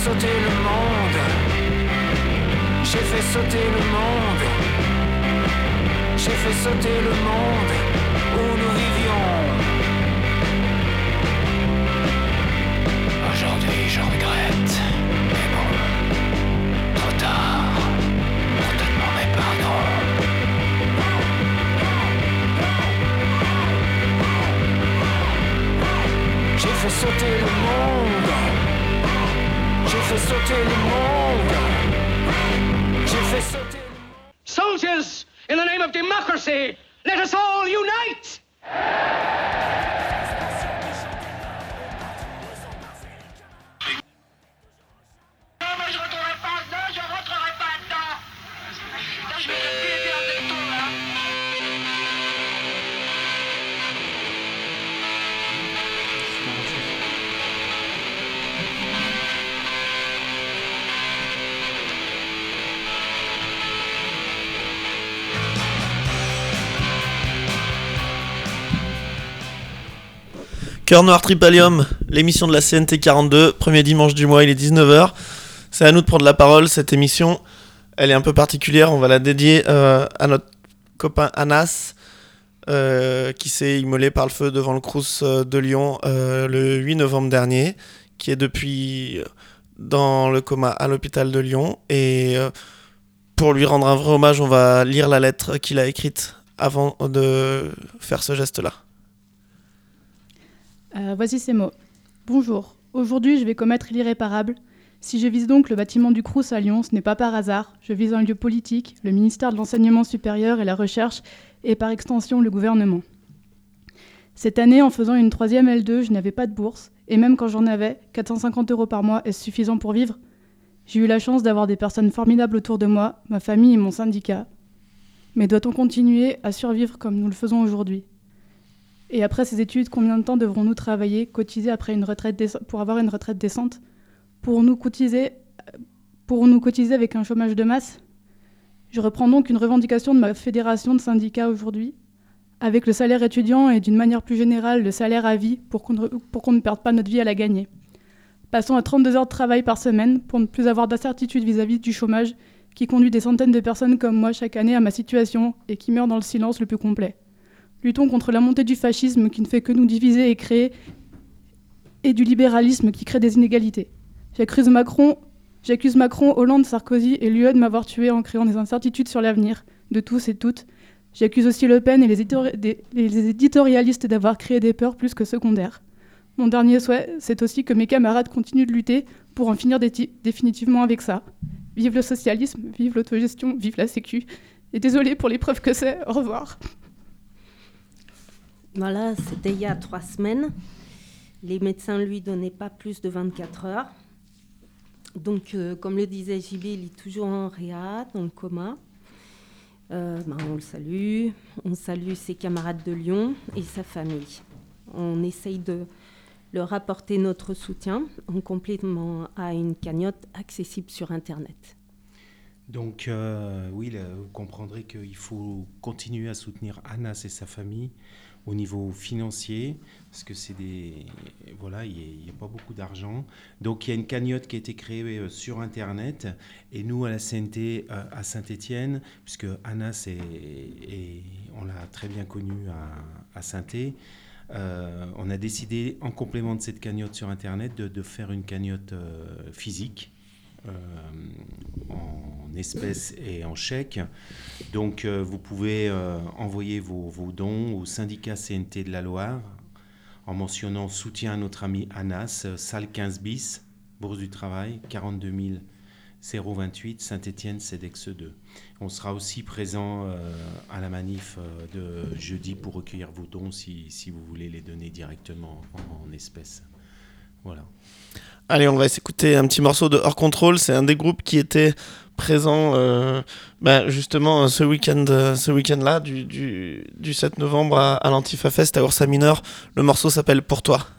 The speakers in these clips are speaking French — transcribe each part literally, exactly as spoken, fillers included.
sauter le monde. J'ai fait sauter le monde. J'ai fait sauter le monde où nous vivions. Aujourd'hui je regrette, mais bon, trop tard pour te demander pardon. J'ai fait sauter le monde. J'ai fait sauter le monde. J'ai fait sauter le monde. Soldiers, in the name of democracy, let us all unite! Non, moi je rentrerai pas dedans, je rentrerai pas dedans. Là, je vais te piler avec toi, là. Cœur Noir Tripalium, l'émission de la C N T quarante-deux, premier dimanche du mois, il est dix-neuf heures. C'est à nous de prendre la parole, cette émission, elle est un peu particulière, on va la dédier euh, à notre copain Anas, euh, qui s'est immolé par le feu devant le Crous de Lyon euh, le huit novembre dernier, qui est depuis dans le coma à l'hôpital de Lyon. Et euh, pour lui rendre un vrai hommage, on va lire la lettre qu'il a écrite avant de faire ce geste-là. Euh, voici ces mots. Bonjour. Aujourd'hui, je vais commettre l'irréparable. Si je vise donc le bâtiment du Crous à Lyon, ce n'est pas par hasard. Je vise un lieu politique, le ministère de l'Enseignement supérieur et la Recherche, et par extension le gouvernement. Cette année, en faisant une troisième L deux, je n'avais pas de bourse, et même quand j'en avais, quatre cent cinquante euros par mois, est-ce suffisant pour vivre ? J'ai eu la chance d'avoir des personnes formidables autour de moi, ma famille et mon syndicat. Mais doit-on continuer à survivre comme nous le faisons aujourd'hui ? Et après ces études, combien de temps devrons-nous travailler, cotiser après une retraite déce- pour avoir une retraite décente ? Pourrons-nous cotiser, pourrons-nous cotiser avec un chômage de masse ? Je reprends donc une revendication de ma fédération de syndicats aujourd'hui, avec le salaire étudiant et d'une manière plus générale le salaire à vie pour qu'on ne, pour qu'on ne perde pas notre vie à la gagner. Passons à trente-deux heures de travail par semaine pour ne plus avoir d'incertitude vis-à-vis du chômage qui conduit des centaines de personnes comme moi chaque année à ma situation et qui meurent dans le silence le plus complet. Luttons contre la montée du fascisme qui ne fait que nous diviser et créer, et du libéralisme qui crée des inégalités. J'accuse Macron, j'accuse Macron, Hollande, Sarkozy et l'U E de m'avoir tué en créant des incertitudes sur l'avenir de tous et toutes. J'accuse aussi Le Pen et les, éditori- des, les éditorialistes d'avoir créé des peurs plus que secondaires. Mon dernier souhait, c'est aussi que mes camarades continuent de lutter pour en finir dé- définitivement avec ça. Vive le socialisme, vive l'autogestion, vive la sécu. Et désolé pour l'épreuve que c'est, au revoir. Voilà, c'était il y a trois semaines. Les médecins ne lui donnaient pas plus de vingt-quatre heures. Donc, euh, comme le disait J B, il est toujours en réa, dans le coma. Euh, ben, on le salue. On salue ses camarades de Lyon et sa famille. On essaye de leur apporter notre soutien en complément à une cagnotte accessible sur Internet. Donc, euh, oui, là, vous comprendrez qu'il faut continuer à soutenir Anas et sa famille au niveau financier, parce que c'est des... Voilà, il n'y a, a pas beaucoup d'argent. Donc, il y a une cagnotte qui a été créée euh, sur Internet, et nous, à la C N T, euh, à Saint-Étienne, puisque Anas, est, est, on l'a très bien connu à, à Saint-Étienne, euh, on a décidé, en complément de cette cagnotte sur Internet, de, de faire une cagnotte euh, physique, Euh, en espèces et en chèques. Donc euh, vous pouvez euh, envoyer vos, vos dons au syndicat C N T de la Loire en mentionnant soutien à notre ami Anas, euh, salle quinze bis, Bourse du Travail, quarante-deux mille vingt-huit, Saint-Étienne, CEDEX deux. On sera aussi présent euh, à la manif euh, de jeudi pour recueillir vos dons si, si vous voulez les donner directement en, en espèces. Voilà. Allez, on va s'écouter un petit morceau de Hors Contrôle. C'est un des groupes qui était présent euh, bah, justement ce week-end, euh, ce week-end-là, du, du, du sept novembre à, à l'Antifa Fest à Ursa Mineur. Le morceau s'appelle Pour toi.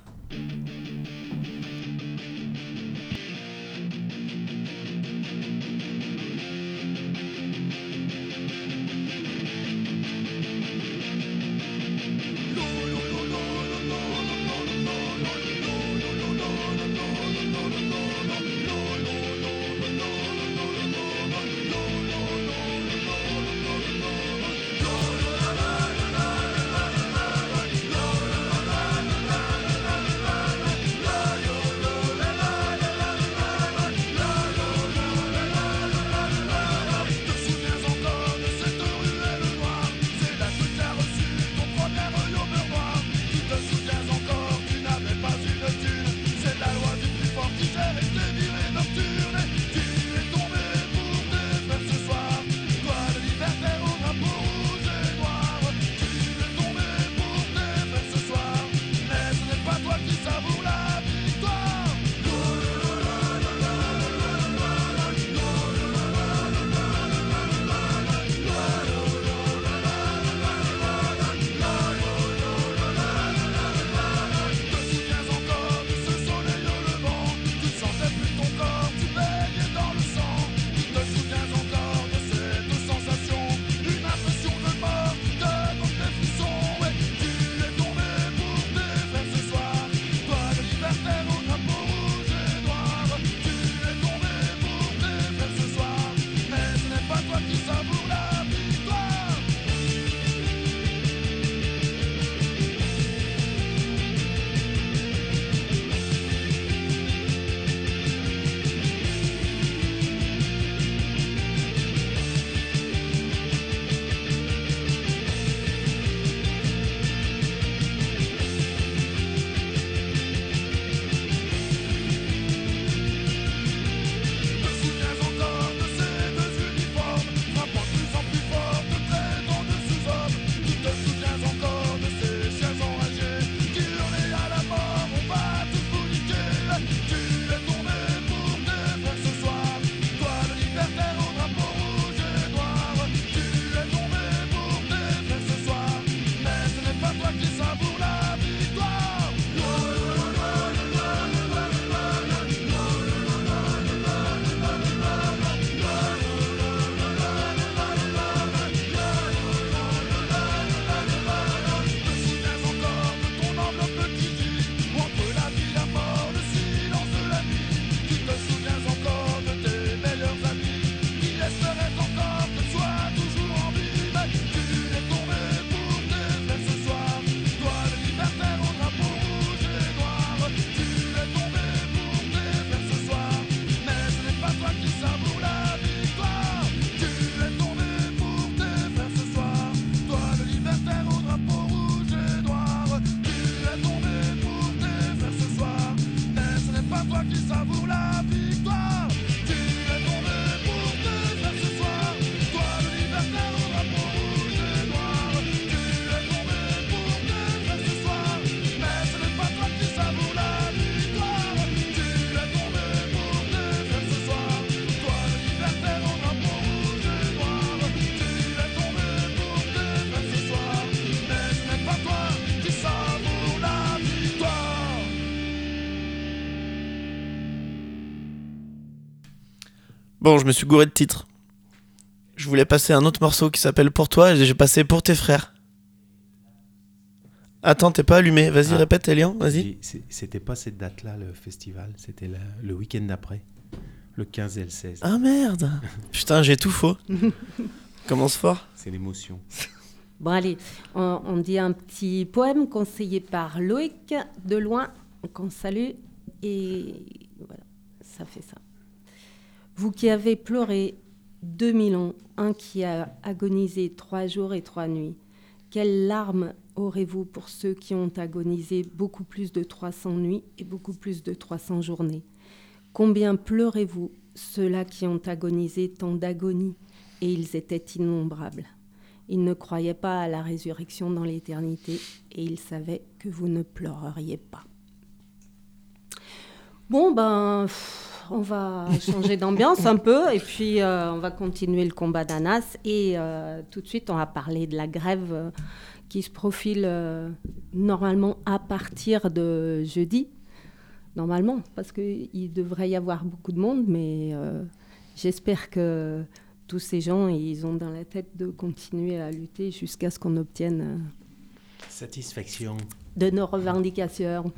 Bon, je me suis gouré de titre. Je voulais passer un autre morceau qui s'appelle Pour toi et j'ai passé Pour tes frères. Attends, t'es pas allumé. Vas-y, ah, répète, Elian, vas-y. C'était pas cette date-là, le festival. C'était le, le week-end d'après. Le quinze et le seize. Ah merde. Putain, j'ai tout faux. Commence fort. C'est l'émotion. Bon, allez, on, on dit un petit poème conseillé par Loïc de loin, qu'on salue. Et voilà, ça fait ça. Vous qui avez pleuré deux mille ans, un qui a agonisé trois jours et trois nuits, quelles larmes aurez-vous pour ceux qui ont agonisé beaucoup plus de trois cents nuits et beaucoup plus de trois cents journées? Combien pleurez-vous ceux-là qui ont agonisé tant d'agonies, et ils étaient innombrables. Ils ne croyaient pas à la résurrection dans l'éternité, et ils savaient que vous ne pleureriez pas. Bon, ben, on va changer d'ambiance un peu, et puis euh, on va continuer le combat d'Anas, et euh, tout de suite, on va parler de la grève euh, qui se profile euh, normalement à partir de jeudi. Normalement, parce qu'il devrait y avoir beaucoup de monde, mais euh, j'espère que tous ces gens, ils ont dans la tête de continuer à lutter jusqu'à ce qu'on obtienne euh, satisfaction de nos revendications.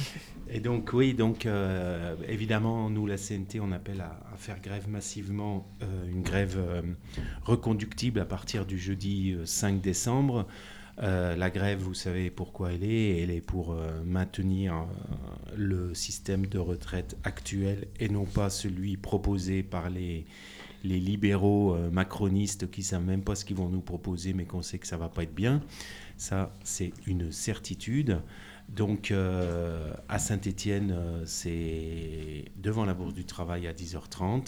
Et donc, oui, donc euh, évidemment, nous, la C N T, on appelle à, à faire grève massivement, euh, une grève euh, reconductible à partir du jeudi euh, cinq décembre. Euh, la grève, vous savez pourquoi elle est. Elle est pour euh, maintenir euh, le système de retraite actuel et non pas celui proposé par les, les libéraux euh, macronistes qui ne savent même pas ce qu'ils vont nous proposer, mais qu'on sait que ça ne va pas être bien. Ça, c'est une certitude. Donc, euh, à Saint-Étienne, euh, c'est devant la Bourse du Travail à dix heures trente.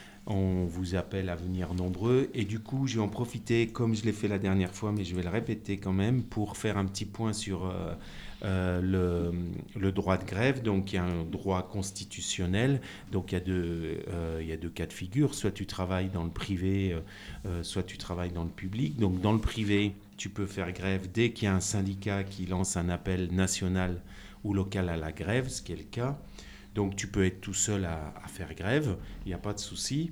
On vous appelle à venir nombreux. Et du coup, je vais en profiter, comme je l'ai fait la dernière fois, mais je vais le répéter quand même, pour faire un petit point sur euh, euh, le, le droit de grève. Donc, il y a un droit constitutionnel. Donc, il y a deux, euh, il y a deux cas de figure. Soit tu travailles dans le privé, euh, soit tu travailles dans le public. Donc, dans le privé, tu peux faire grève dès qu'il y a un syndicat qui lance un appel national ou local à la grève, ce qui est le cas. Donc, tu peux être tout seul à, à faire grève, il n'y a pas de souci.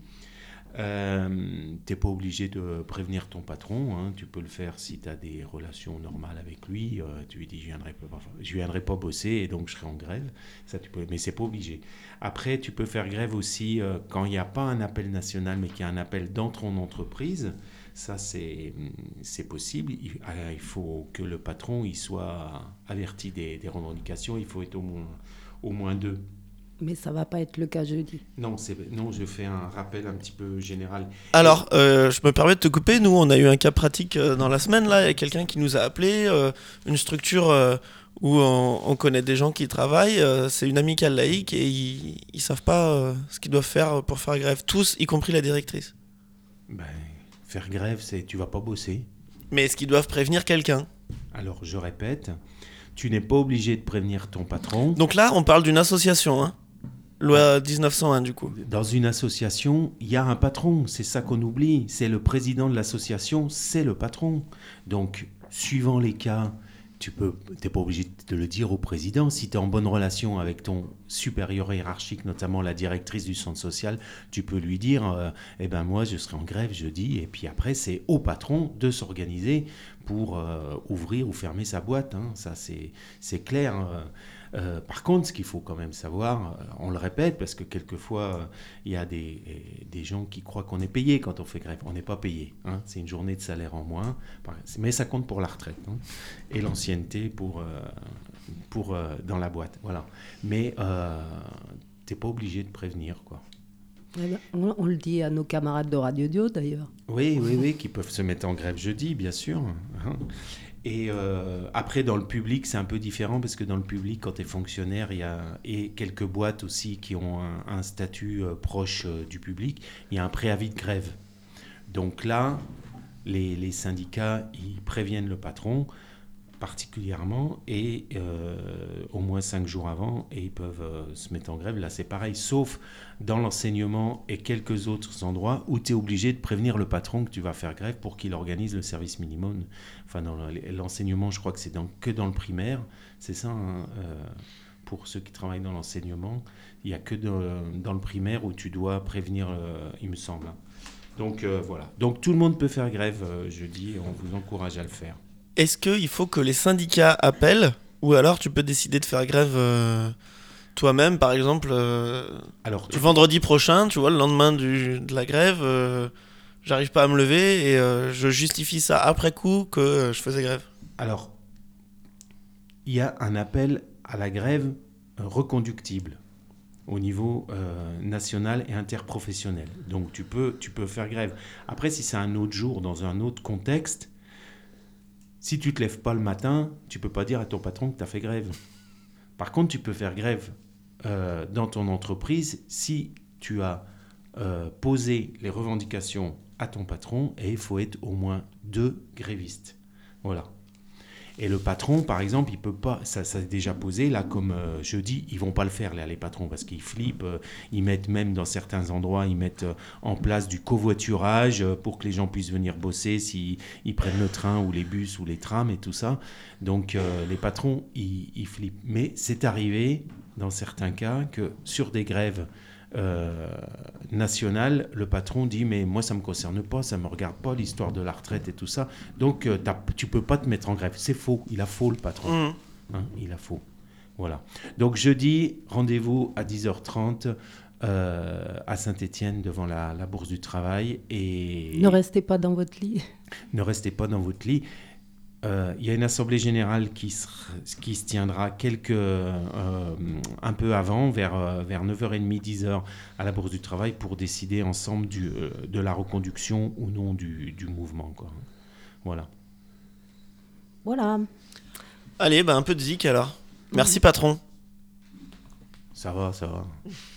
Euh, tu n'es pas obligé de prévenir ton patron, hein. Tu peux le faire si tu as des relations normales avec lui. Euh, tu lui dis, je ne viendrai, viendrai pas bosser et donc je serai en grève. Ça, tu peux, mais ce n'est pas obligé. Après, tu peux faire grève aussi euh, quand il n'y a pas un appel national, mais qu'il y a un appel dans ton entreprise. Ça, c'est, c'est possible. Il, il faut que le patron il soit averti des, des revendications. Il faut être au moins, au moins deux. Mais ça ne va pas être le cas jeudi. Non, c'est, non, je fais un rappel un petit peu général. Alors, euh, je me permets de te couper. Nous, on a eu un cas pratique euh, dans la semaine. Là, il y a quelqu'un qui nous a appelé, euh, une structure euh, où on, on connaît des gens qui travaillent. Euh, c'est une amicale laïque et ils ne savent pas euh, ce qu'ils doivent faire pour faire grève. Tous, y compris la directrice. Ben, faire grève, c'est tu ne vas pas bosser. Mais est-ce qu'ils doivent prévenir quelqu'un ? Alors, je répète, tu n'es pas obligé de prévenir ton patron. Donc là, on parle d'une association, hein ? Loi dix-neuf cent un, du coup. Dans une association, il y a un patron. C'est ça qu'on oublie. C'est le président de l'association, c'est le patron. Donc, suivant les cas, tu peux, t'es pas obligé de le dire au président. Si tu es en bonne relation avec ton supérieur hiérarchique, notamment la directrice du centre social, tu peux lui dire euh, « Eh ben moi, je serai en grève jeudi. » Et puis après, c'est au patron de s'organiser pour euh, ouvrir ou fermer sa boîte. Hein. Ça, c'est, c'est clair. Hein. Euh, par contre, ce qu'il faut quand même savoir, euh, on le répète, parce que quelquefois, il euh, y a des, des gens qui croient qu'on est payé quand on fait grève. On n'est pas payé. Hein. C'est une journée de salaire en moins. Mais ça compte pour la retraite. Hein. Et l'ancienneté pour, euh, pour, euh, dans la boîte. Voilà. Mais euh, tu n'es pas obligé de prévenir, quoi. On, on le dit à nos camarades de Radio Dio, d'ailleurs. Oui, oui, oui, qui peuvent se mettre en grève jeudi, bien sûr. Hein. Et euh, après, dans le public, c'est un peu différent parce que dans le public, quand tu es fonctionnaire, il y a et quelques boîtes aussi qui ont un, un statut euh, proche euh, du public, il y a un préavis de grève. Donc là, les, les syndicats, ils préviennent le patron particulièrement et euh, au moins cinq jours avant et ils peuvent euh, se mettre en grève. Là, c'est pareil, sauf dans l'enseignement et quelques autres endroits où tu es obligé de prévenir le patron que tu vas faire grève pour qu'il organise le service minimum. Enfin, dans l'enseignement, je crois que c'est dans, que dans le primaire, c'est ça, hein, euh, pour ceux qui travaillent dans l'enseignement. Il n'y a que de, dans le primaire où tu dois prévenir, euh, il me semble. Donc euh, voilà. Donc tout le monde peut faire grève euh, jeudi et on vous encourage à le faire. Est-ce qu'il faut que les syndicats appellent ou alors tu peux décider de faire grève euh, toi-même, par exemple euh, Alors, tu... vendredi prochain, tu vois, le lendemain du, de la grève, euh, j'arrive pas à me lever et euh, je justifie ça après coup que euh, je faisais grève. Alors, il y a un appel à la grève euh, reconductible au niveau euh, national et interprofessionnel. Donc, tu peux, tu peux faire grève. Après, si c'est un autre jour, dans un autre contexte, si tu ne te lèves pas le matin, tu ne peux pas dire à ton patron que tu as fait grève. Par contre, tu peux faire grève euh, dans ton entreprise si tu as euh, posé les revendications à ton patron et il faut être au moins deux grévistes. Voilà. Et le patron, par exemple, il peut pas, ça, ça est déjà posé, là, comme euh, je dis, ils vont pas le faire, là, les patrons, parce qu'ils flippent, euh, ils mettent même dans certains endroits, ils mettent euh, en place du covoiturage euh, pour que les gens puissent venir bosser s'ils ils prennent le train ou les bus ou les trams et tout ça. Donc, euh, les patrons, ils, ils flippent. Mais c'est arrivé, dans certains cas, que sur des grèves Euh, national, le patron dit mais moi ça me concerne pas, ça me regarde pas l'histoire de la retraite et tout ça, donc euh, tu peux pas te mettre en grève. C'est faux, il a faux le patron. Mmh. Hein, il a faux. Voilà. Donc jeudi, rendez-vous à dix heures trente euh, à Saint-Étienne devant la, la Bourse du Travail et ne restez pas dans votre lit. Ne restez pas dans votre lit. Il euh, y a une assemblée générale qui se, qui se tiendra quelques, euh, un peu avant, vers, euh, vers neuf heures trente, dix heures, à la Bourse du Travail, pour décider ensemble du, euh, de la reconduction ou non du, du mouvement, quoi. Voilà. Voilà. Allez, bah, un peu de zik alors. Merci, patron. Ça va, ça va.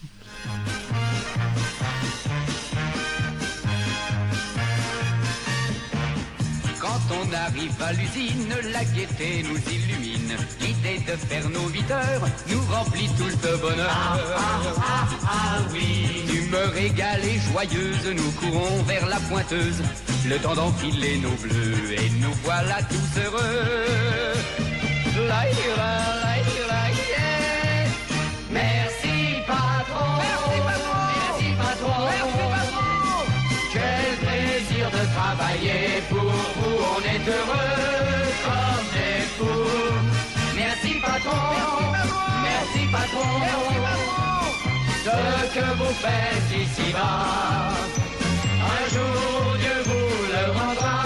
Quand on arrive à l'usine, la gaieté nous illumine. L'idée de faire nos huit heures nous remplit tous de bonheur. Ah, ah, ah, ah, oui. D'humeur égale et joyeuse, nous courons vers la pointeuse. Le temps d'enfiler nos bleus et nous voilà tous heureux. Laïra, laïra, yeah. Merci patron. Merci patron. Merci patron. Merci patron. Quel plaisir de travailler pour vous. On est heureux comme des fous. Merci patron. Merci patron. Merci patron. Ce que vous faites ici-bas, un jour Dieu vous le rendra.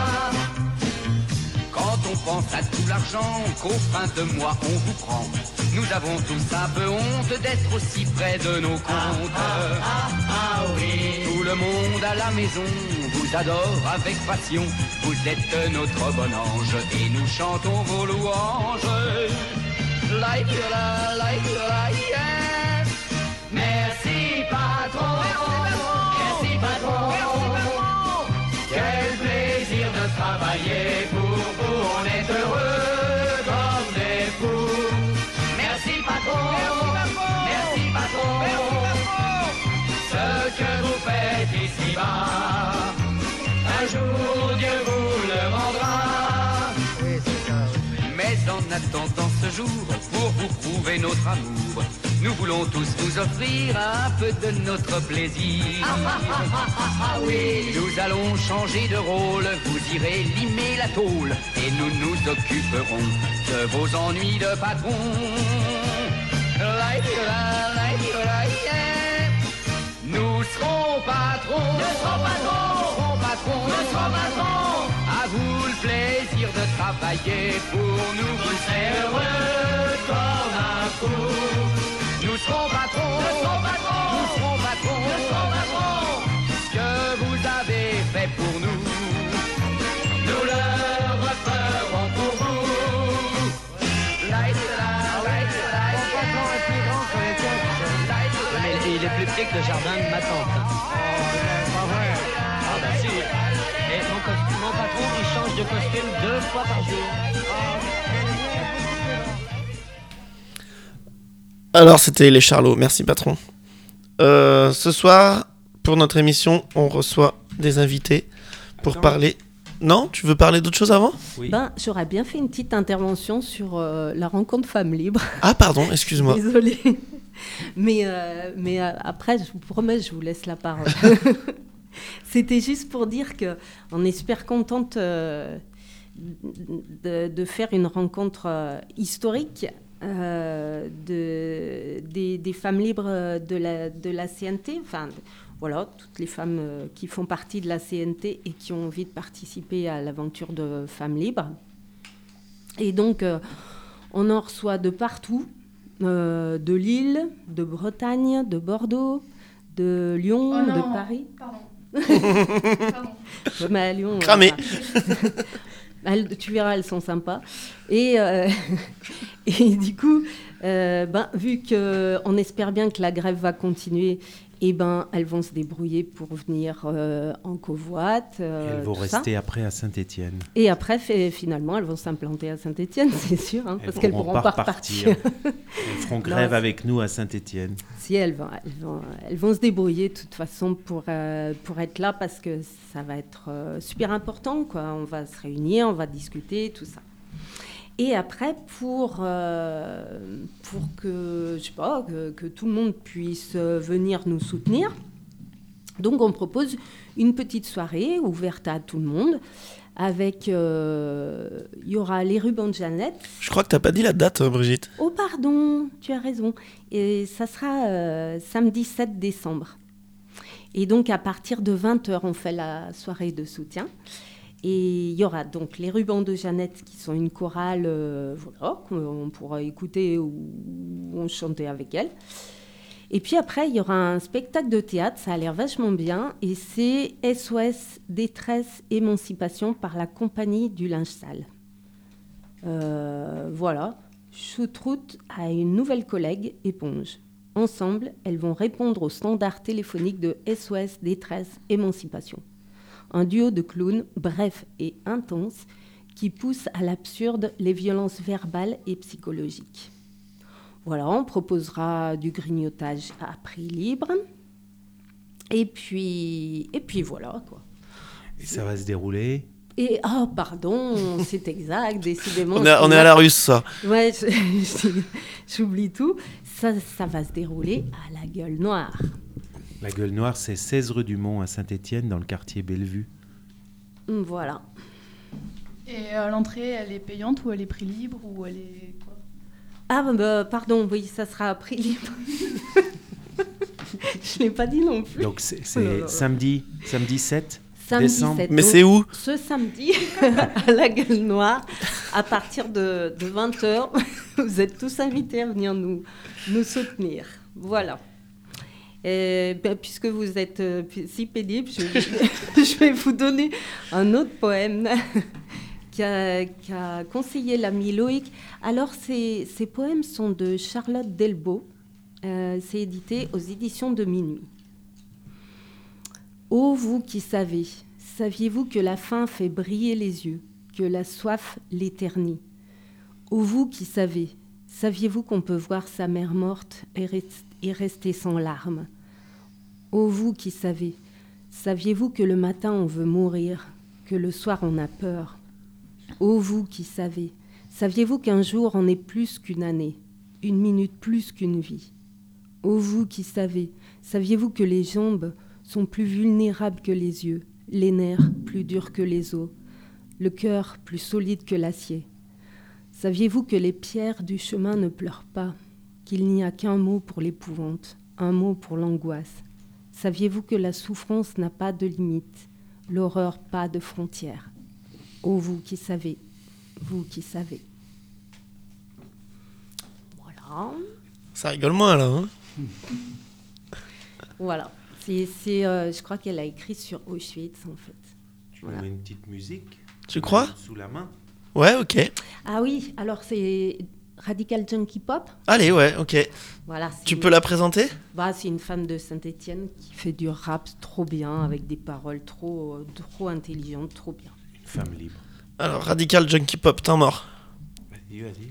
Quand on pense à tout l'argent qu'au fin de mois on vous prend, nous avons tous un peu honte d'être aussi près de nos comptes. Ah, ah, ah, ah oui. Tout le monde à la maison vous adore avec passion. Vous êtes notre bon ange et nous chantons vos louanges. Like la, like la, yeah. Merci patron. Merci patron. Merci patron. Quel plaisir de travailler pour vous. On est heureux comme des fous. Merci patron. Merci patron. Merci patron. Ce que vous faites ici-bas, un jour Dieu vous le rendra. Oui, c'est ça. Mais en attendant ce jour, pour vous prouver notre amour, nous voulons tous vous offrir un peu de notre plaisir. Ah, ah, ah, ah, ah, ah, oui. Nous allons changer de rôle, vous irez limer la tôle et nous nous occuperons de vos ennuis de patron. Like, like, like, yeah. Nous serons patrons. Nous serons patrons. Nous serons patrons. Nous serons patrons. À vous le plaisir de travailler pour nous. Vous serez heureux comme un fou. Nous serons patrons. Nous serons patrons. Nous serons patrons. Nous serons patrons. Ce que vous avez fait pour nous, nous le referons pour vous. Light, light, light, mais il est plus petit que le jardin de ma tante. Hein. Pas vrai. Ah bah si. Et mon, costume, mon patron, il change de costume deux fois par jour. Alors, c'était les Charlots. Merci, patron. Euh, ce soir, pour notre émission, on reçoit des invités pour Attends. parler Non, tu veux parler d'autre chose avant ? Oui. Ben, j'aurais bien fait une petite intervention sur euh, la rencontre Femmes Libres. Ah pardon, excuse-moi. Désolée. Mais, euh, mais euh, après, je vous promets, je vous laisse la parole. C'était juste pour dire qu'on est super contente euh, de, de faire une rencontre euh, historique euh, de, des, des femmes libres de la, de la C N T. Enfin, voilà, toutes les femmes euh, qui font partie de la C N T et qui ont envie de participer à l'aventure de Femmes libres. Et donc, euh, on en reçoit de partout. Euh, de Lille, de Bretagne, de Bordeaux, de Lyon, Oh non, de Paris. Pardon. Pardon. Ouais, mais à Lyon, Cramé. euh, elles, tu verras, elles sont sympas. Et, euh, et du coup, euh, ben, vu qu'on espère bien que la grève va continuer, et ben, elles vont se débrouiller pour venir euh, en covoite. Euh, Elles vont tout rester ça. après à Saint-Étienne. Et après, fait, finalement, elles vont s'implanter à Saint-Étienne, c'est sûr, hein, parce qu'elles ne pourront pas repartir. Elles feront grève Non, avec nous à Saint-Étienne. Si, elles vont, elles, vont, elles vont se débrouiller de toute façon pour, euh, pour être là, parce que ça va être euh, super important, quoi. On va se réunir, on va discuter, tout ça. Et après, pour, euh, pour que, je sais pas, que, que tout le monde puisse venir nous soutenir, donc on propose une petite soirée ouverte à tout le monde. Avec, euh, il y aura les rubans de Jeannette. Je crois que t'as pas dit la date, euh, Brigitte. Oh pardon, tu as raison. Et ça sera euh, samedi sept décembre. Et donc à partir de vingt heures, on fait la soirée de soutien. Et il y aura donc les rubans de Jeannette qui sont une chorale euh, voilà, qu'on pourra écouter ou on chanter avec elle. Et puis après, il y aura un spectacle de théâtre, ça a l'air vachement bien, et c'est S O S Détresse Émancipation par la Compagnie du Linge Sale. Euh, voilà, Choutroute a une nouvelle collègue, Éponge. Ensemble, elles vont répondre au standard téléphonique de S O S Détresse Émancipation. Un duo de clowns bref et intense qui pousse à l'absurde les violences verbales et psychologiques. Voilà, on proposera du grignotage à prix libre. Et puis, et puis voilà, quoi. Et ça va se dérouler. Et, oh, pardon, c'est exact, décidément. On est, on est à la russe, ça. Ouais, je- je- j'oublie tout. Ça, ça va se dérouler à la Gueule Noire. La Gueule Noire, c'est seize rue du Mont à Saint-Étienne, dans le quartier Bellevue. Voilà. Et euh, l'entrée, elle est payante ou elle est prix libre ou elle est quoi ? Ah, bah, pardon, oui, ça sera à prix libre. Je ne l'ai pas dit non plus. Donc c'est Oh là c'est là. samedi, samedi sept Samedi décembre. sept. Mais Donc, c'est où ? Ce samedi, à la Gueule Noire, à partir de, de vingt heures, vous êtes tous invités à venir nous, nous soutenir. Voilà. Et, ben, puisque vous êtes euh, si pénible, je, je vais vous donner un autre poème qu'a, qu'a conseillé l'ami Loïc. Alors, ces, ces poèmes sont de Charlotte Delbo. Euh, c'est édité aux éditions de Minuit. Ô vous qui savez, saviez-vous que la faim fait briller les yeux, que la soif l'éternit ? Ô vous qui savez, saviez-vous qu'on peut voir sa mère morte et, rest- et rester sans larmes ? Ô vous qui savez, saviez-vous que le matin on veut mourir, que le soir on a peur ? Ô vous qui savez, saviez-vous qu'un jour en est plus qu'une année, une minute plus qu'une vie ? Ô vous qui savez, saviez-vous que les jambes sont plus vulnérables que les yeux, les nerfs plus durs que les os, le cœur plus solide que l'acier ? Saviez-vous que les pierres du chemin ne pleurent pas, qu'il n'y a qu'un mot pour l'épouvante, un mot pour l'angoisse ? Saviez-vous que la souffrance n'a pas de limite, l'horreur pas de frontières ? Ô vous qui savez, vous qui savez. Voilà. Ça rigole moins, là. Hein. Voilà. C'est, c'est, euh, je crois qu'elle a écrit sur Auschwitz, en fait. Tu Voilà. mets une petite musique. Tu crois ? Sous la main. Ouais, ok. Ah oui, alors c'est Radical Junkie Pop. Allez, ouais, ok. Voilà, c'est Tu une- peux la présenter ? Bah, c'est une femme de Saint-Étienne qui fait du rap trop bien, avec des paroles trop, euh, trop intelligentes, trop bien. Une femme libre. Alors, Radical Junkie Pop, temps mort. Vas-y, vas-y.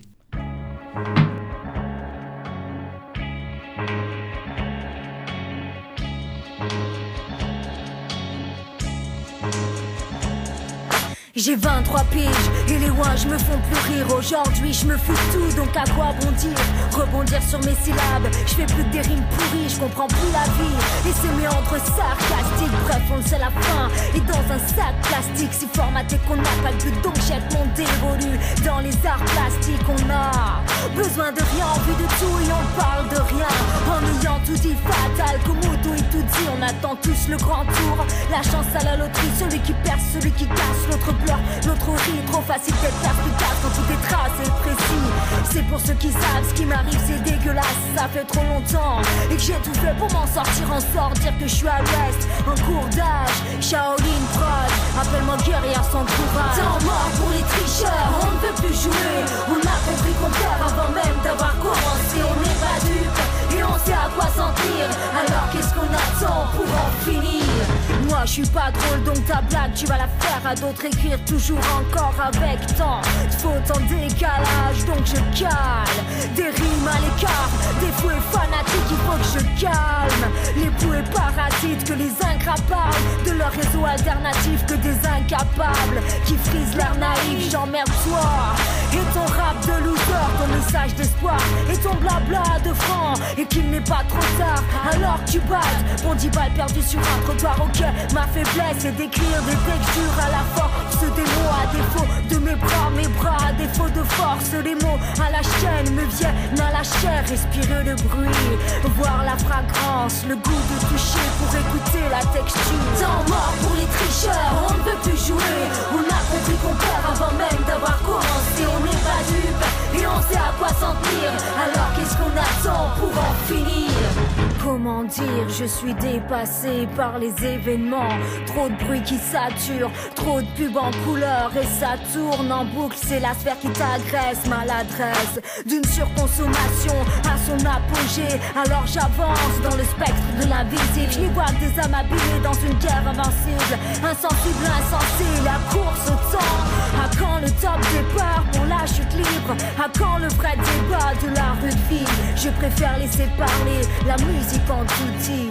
J'ai vingt-trois piges et les ouages me font plus rire. Aujourd'hui je me fous de tout, donc à quoi bondir? Rebondir sur mes syllabes, je fais plus que des rimes pourries, je comprends plus la vie et ces méandres sarcastiques. Bref, on le sait, la fin et dans un sac plastique si formaté qu'on n'a pas le but, donc jette mon dévolu dans les arts plastiques. On a besoin de rien, envie de tout et on parle de rien en ayant tout dit fatal. Komodo et tout dit, on attend tous le grand tour. La chance à la loterie, celui qui perce, celui qui casse, l'autre pleure, l'autre rit. Trop facile d'être perspicace quand tout est tracé et précis. C'est pour ceux qui savent ce qui m'arrive, c'est dégueulasse. Ça fait trop longtemps et que j'ai tout fait pour m'en sortir en sort. Dire que je suis à l'ouest, en cours d'âge, Shaolin Prod, appelle-moi guerrière sans courage. Temps mort pour les tricheurs, on ne veut plus jouer. On a compris qu'on perd avant même d'avoir commencé. On n'est pas dupes et on sait à quoi s'en tenir. Alors qu'est-ce qu'on attend pour en finir? Moi je suis pas drôle donc ta blague tu vas la faire à d'autres. Écrire toujours encore avec tant de fautes en décalage. Donc je cale des rimes à l'écart, des fouets fanatiques, il faut que je calme les bouées parasites que les ingrats parlent de leur réseau alternatif. Que des incapables qui frisent l'air naïf. J'emmerde toi et ton rap de loser, ton message d'espoir et ton blabla de franc. Et qu'il n'est pas trop tard alors que tu battes bon dix balles perdues sur un trottoir. Ok, ma faiblesse est d'écrire des textures à la force des mots à défaut de mes bras, mes bras à défaut de force. Les mots à la chaîne me viennent à la chair. Respirer le bruit, voir la fragrance, le goût de toucher pour écouter la texture. Temps mort pour les tricheurs, on ne veut plus jouer. On a compris qu'on perd avant même d'avoir commencé. On n'est pas dupes et on sait à quoi s'en tenir. Alors qu'est-ce qu'on attend pour en finir? Comment dire, je suis dépassé par les événements. Trop de bruit qui sature, trop de pubs en couleur et ça tourne en boucle. C'est la sphère qui t'agresse, maladresse d'une surconsommation à son apogée. Alors j'avance dans le spectre de l'invisible. Je vois des âmes abîmées dans une guerre invincible. Insensible, insensé, la course au temps. À quand le top départ pour la chute libre? À quand le vrai débat de la rue de ville? Je préfère laisser parler la musique en tout dit.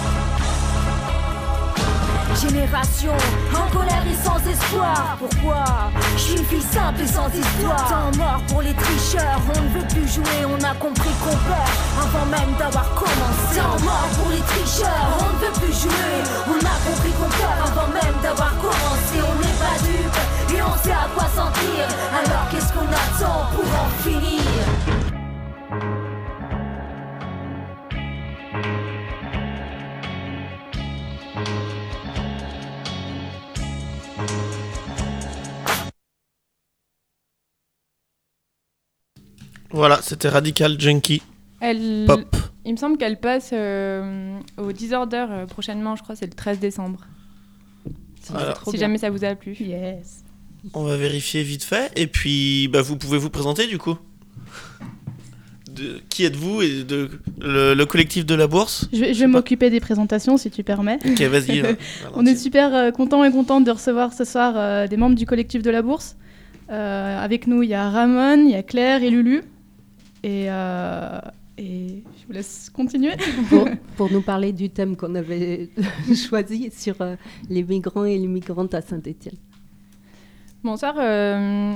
Génération en colère et sans espoir. Pourquoi? Je suis une fille simple et sans histoire. Temps mort pour les tricheurs, on ne veut plus jouer. On a compris qu'on perd avant même d'avoir commencé. Temps mort pour les tricheurs, on ne veut plus jouer. On a compris qu'on perd avant même d'avoir commencé. On n'est pas dupes et on sait à quoi s'en tenir. Alors qu'est-ce qu'on attend pour en finir? Voilà, c'était Radical Junkie. Elle... Pop. Il me semble qu'elle passe euh, au Disorder euh, prochainement, je crois, c'est le treize décembre. Si, Alors, si jamais ça vous a plu. Yes. On va vérifier vite fait. Et puis, bah, vous pouvez vous présenter du coup. De, qui êtes-vous et de le, le collectif de la Bourse? Je vais, je vais m'occuper des présentations si tu permets. Ok, vas-y. euh, On est super euh, contents et contentes de recevoir ce soir euh, des membres du collectif de la Bourse. Euh, avec nous, il y a Ramon, il y a Claire et Lulu. Et, euh, et je vous laisse continuer. Pour, pour nous parler du thème qu'on avait choisi sur euh, les migrants et les migrantes à Saint-Étienne. Bonsoir. Euh...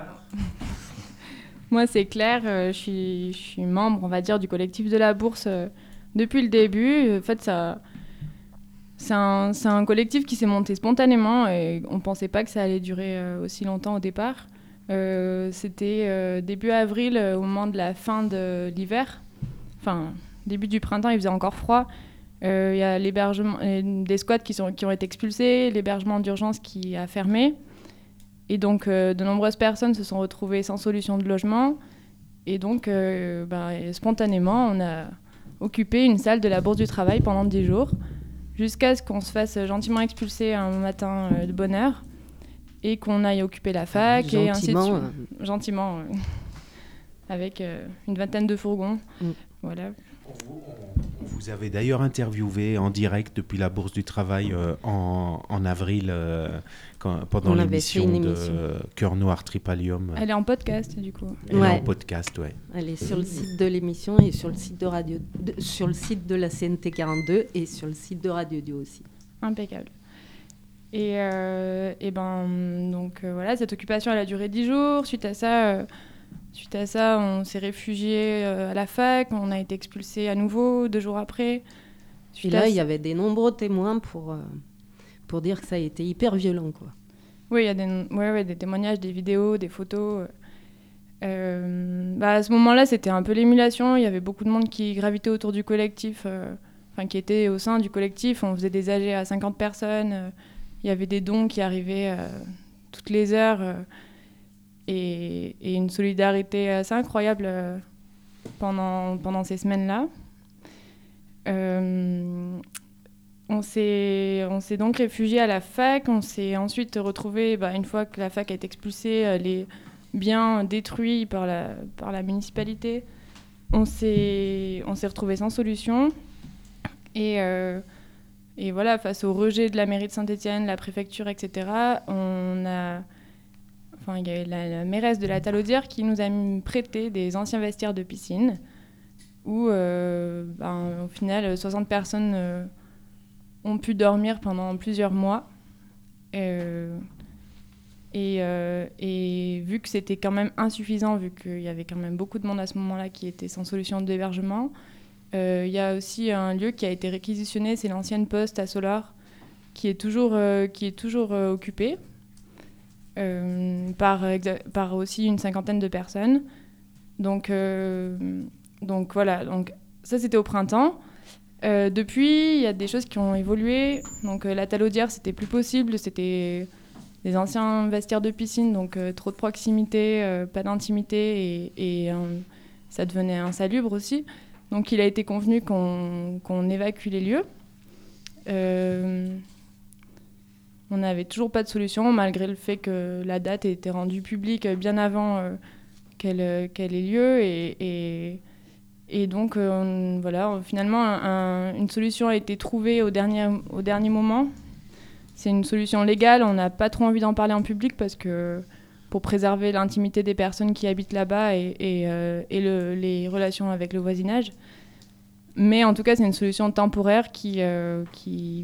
Moi, c'est Claire. Euh, je, suis, je suis membre, on va dire, du collectif de la Bourse euh, depuis le début. En fait, ça, c'est, un, c'est un collectif qui s'est monté spontanément et on ne pensait pas que ça allait durer euh, aussi longtemps au départ. Euh, c'était euh, début avril, euh, au moment de la fin de l'hiver. Enfin, début du printemps, il faisait encore froid. Il euh, y a l'hébergement, des squats qui, sont, qui ont été expulsés, l'hébergement d'urgence qui a fermé. Et donc, euh, de nombreuses personnes se sont retrouvées sans solution de logement. Et donc, euh, bah, spontanément, on a occupé une salle de la Bourse du Travail pendant dix jours, jusqu'à ce qu'on se fasse gentiment expulser un matin euh, de bonne heure, et qu'on aille occuper la fac, Gentiment, et ainsi de suite. Euh... Gentiment, euh, avec euh, une vingtaine de fourgons. Mm. Voilà. On vous, on, on vous avait d'ailleurs interviewé en direct depuis la Bourse du Travail euh, en, en avril, euh, quand, pendant l'émission de émission. Cœur Noir Tripalium. Elle est en podcast, du coup. Elle ouais. est en podcast, ouais. Elle est sur le site de l'émission et sur le site de radio, de, sur le site de la C N T quarante-deux et sur le site de Radio Dio aussi. Impeccable. Et, euh, et ben, donc euh, voilà, cette occupation, elle a duré dix jours. Suite à ça, euh, suite à ça on s'est réfugié euh, à la fac, on a été expulsés à nouveau deux jours après. Puis là, il y avait des nombreux témoins pour, euh, pour dire que ça a été hyper violent, quoi. Oui, il y a des, ouais, ouais, des témoignages, des vidéos, des photos. Euh, bah, à ce moment-là, c'était un peu l'émulation. Il y avait beaucoup de monde qui gravitait autour du collectif, euh, enfin qui était au sein du collectif. On faisait des A G à cinquante personnes. Euh, il y avait des dons qui arrivaient euh, toutes les heures. Euh, et, et une solidarité assez incroyable euh, pendant, pendant ces semaines-là. Euh, on s'est, on s'est donc réfugié à la fac. On s'est ensuite retrouvé, bah, une fois que la fac a été expulsée, euh, les biens détruits par la, par la municipalité. On s'est, on s'est retrouvé sans solution. Et, euh, et voilà, face au rejet de la mairie de Saint-Étienne, la préfecture, et cetera, on a... Enfin, il y a la, la mairesse de la Talaudière qui nous a prêté des anciens vestiaires de piscine où, euh, ben, au final, soixante personnes euh, ont pu dormir pendant plusieurs mois. Euh, et, euh, et vu que c'était quand même insuffisant, vu qu'il y avait quand même beaucoup de monde à ce moment-là qui était sans solution d'hébergement, euh, il y a aussi un lieu qui a été réquisitionné, c'est l'ancienne poste à Solar, qui est toujours, euh, qui est toujours euh, occupé. Euh, par, par aussi une cinquantaine de personnes. Donc, euh, donc voilà, donc, ça c'était au printemps. Euh, depuis, il y a des choses qui ont évolué. Donc euh, la Talaudière, c'était plus possible, c'était des anciens vestiaires de piscine, donc euh, trop de proximité, euh, pas d'intimité, et, et euh, ça devenait insalubre aussi. Donc il a été convenu qu'on, qu'on évacue les lieux. Euh, On n'avait toujours pas de solution, malgré le fait que la date ait été rendue publique bien avant euh, qu'elle, euh, qu'elle ait lieu. Et, et, et donc, euh, on, voilà, finalement, un, une solution a été trouvée au dernier, au dernier moment. C'est une solution légale. On n'a pas trop envie d'en parler en public parce que pour préserver l'intimité des personnes qui habitent là-bas et, et, euh, et le, les relations avec le voisinage. Mais en tout cas, c'est une solution temporaire qui... Euh, qui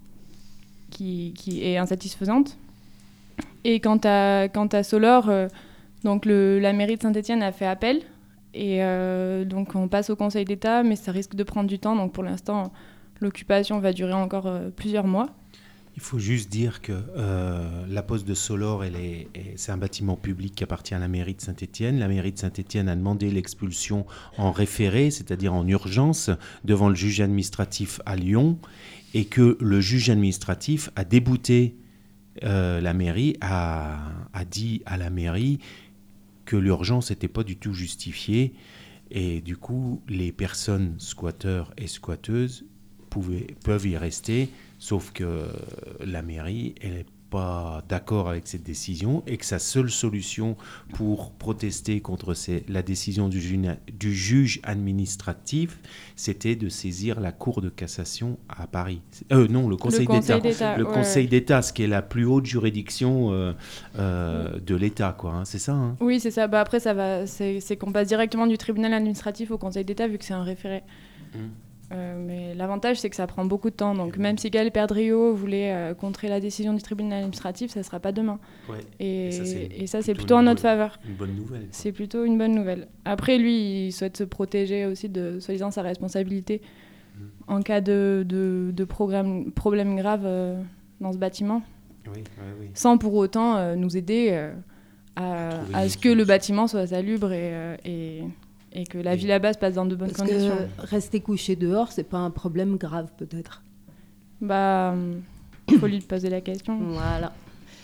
Qui, qui est insatisfaisante. Et quant à, quant à Solor, euh, donc le, la mairie de Saint-Étienne a fait appel. Et euh, donc on passe au Conseil d'État, mais ça risque de prendre du temps. Donc pour l'instant, l'occupation va durer encore euh, plusieurs mois. Il faut juste dire que euh, la poste de Solor, elle est, est, c'est un bâtiment public qui appartient à la mairie de Saint-Étienne. La mairie de Saint-Étienne a demandé l'expulsion en référé, c'est-à-dire en urgence, devant le juge administratif à Lyon, et que le juge administratif a débouté euh, la mairie, a, a dit à la mairie que l'urgence n'était pas du tout justifiée, et du coup, les personnes squatteurs et squatteuses pouvaient, peuvent y rester, sauf que la mairie, elle n'est pas d'accord avec cette décision et que sa seule solution pour protester contre ces, la décision du, ju, du juge administratif, c'était de saisir la Cour de cassation à Paris. Euh, non, le Conseil, le Conseil d'État. d'État. Le ouais. Conseil d'État, ce qui est la plus haute juridiction euh, euh, de l'État, quoi. Hein, c'est ça, hein. Oui, c'est ça. Bah, après, ça va, c'est, c'est qu'on passe directement du tribunal administratif au Conseil d'État, vu que c'est un référé. Mmh. Euh, mais l'avantage, c'est que ça prend beaucoup de temps. Donc, même si Gaël Perdriau voulait euh, contrer la décision du tribunal administratif, ça ne sera pas demain. Ouais. Et, et ça, c'est, et ça, c'est plutôt en notre faveur. Une bonne nouvelle. C'est plutôt une bonne nouvelle. Après, lui, il souhaite se protéger aussi de, soi-disant, sa responsabilité mmh. en cas de, de, de programme, problème grave euh, dans ce bâtiment. Oui, oui, oui. Sans pour autant euh, nous aider euh, à, à ce que le bâtiment soit salubre et... Euh, et et que la vie là-bas se passe dans de bonnes Parce conditions. Que rester couché dehors, c'est pas un problème grave, peut-être. Bah, il faut lui poser la question. Voilà.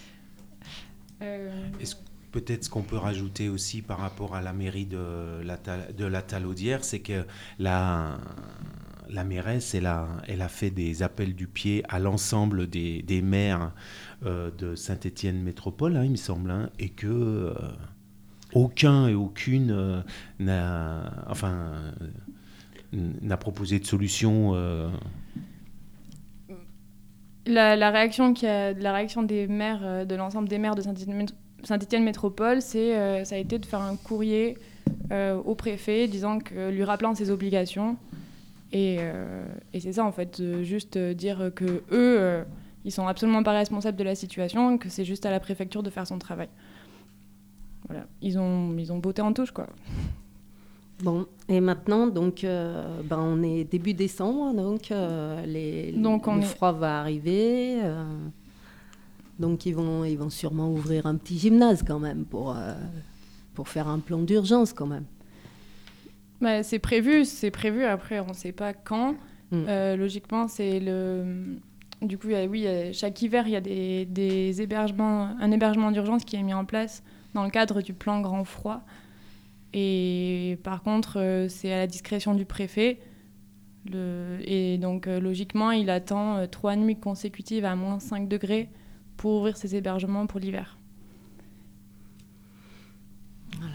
Euh... Est-ce, peut-être ce qu'on peut rajouter aussi par rapport à la mairie de la, de la Talaudière, c'est que la, la mairesse, elle a, elle a fait des appels du pied à l'ensemble des, des maires euh, de Saint-Étienne Métropole, hein, il me semble, hein, et que... Euh, aucun et aucune euh, n'a, enfin, euh, n'a proposé de solution. Euh... La, la, réaction qui a, la réaction des maires, euh, de l'ensemble des maires de Saint-Étienne, Saint-Étienne Métropole, c'est, euh, ça a été de faire un courrier euh, au préfet disant que, lui rappelant ses obligations. Et, euh, et c'est ça, en fait, de juste dire que eux, il euh, ils sont absolument pas responsables de la situation, que c'est juste à la préfecture de faire son travail. Voilà, ils ont, ils ont botté en touche, quoi. Bon, et maintenant, donc, euh, ben, on est début décembre, donc, euh, les, donc on le est... froid va arriver. Euh, donc, ils vont, ils vont sûrement ouvrir un petit gymnase quand même pour, euh, pour faire un plan d'urgence quand même. Bah, c'est prévu, c'est prévu. Après, on ne sait pas quand. Mm. Euh, logiquement, c'est le... Du coup, oui, chaque hiver, il y a des, des hébergements, un hébergement d'urgence qui est mis en place dans le cadre du plan Grand Froid. Et par contre, euh, c'est à la discrétion du préfet. Le... Et donc, euh, logiquement, il attend euh, trois nuits consécutives à moins cinq degrés pour ouvrir ses hébergements pour l'hiver. Voilà.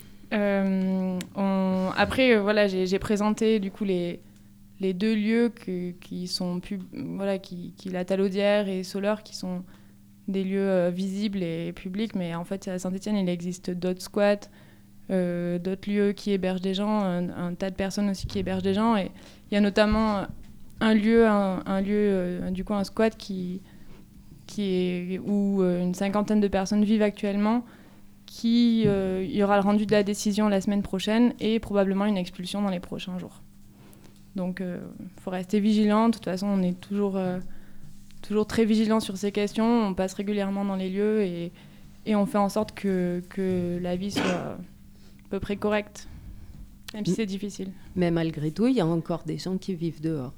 Euh, on... Après, euh, voilà, j'ai, j'ai présenté du coup les, les deux lieux que, qui sont pub... voilà, qui, qui la Talaudière et Soleure, qui sont des lieux euh, visibles et publics, mais en fait à Saint-Étienne il existe d'autres squats, euh, d'autres lieux qui hébergent des gens, un, un tas de personnes aussi qui hébergent des gens, et il y a notamment un lieu, un, un lieu euh, du coup un squat qui, qui est, où euh, une cinquantaine de personnes vivent actuellement. Qui, euh, il y aura le rendu de la décision la semaine prochaine et probablement une expulsion dans les prochains jours. Donc, il euh, faut rester vigilant. De toute façon, on est toujours, euh, toujours très vigilant sur ces questions. On passe régulièrement dans les lieux et, et on fait en sorte que, que la vie soit à peu près correcte, même si c'est difficile. Mais malgré tout, il y a encore des gens qui vivent dehors.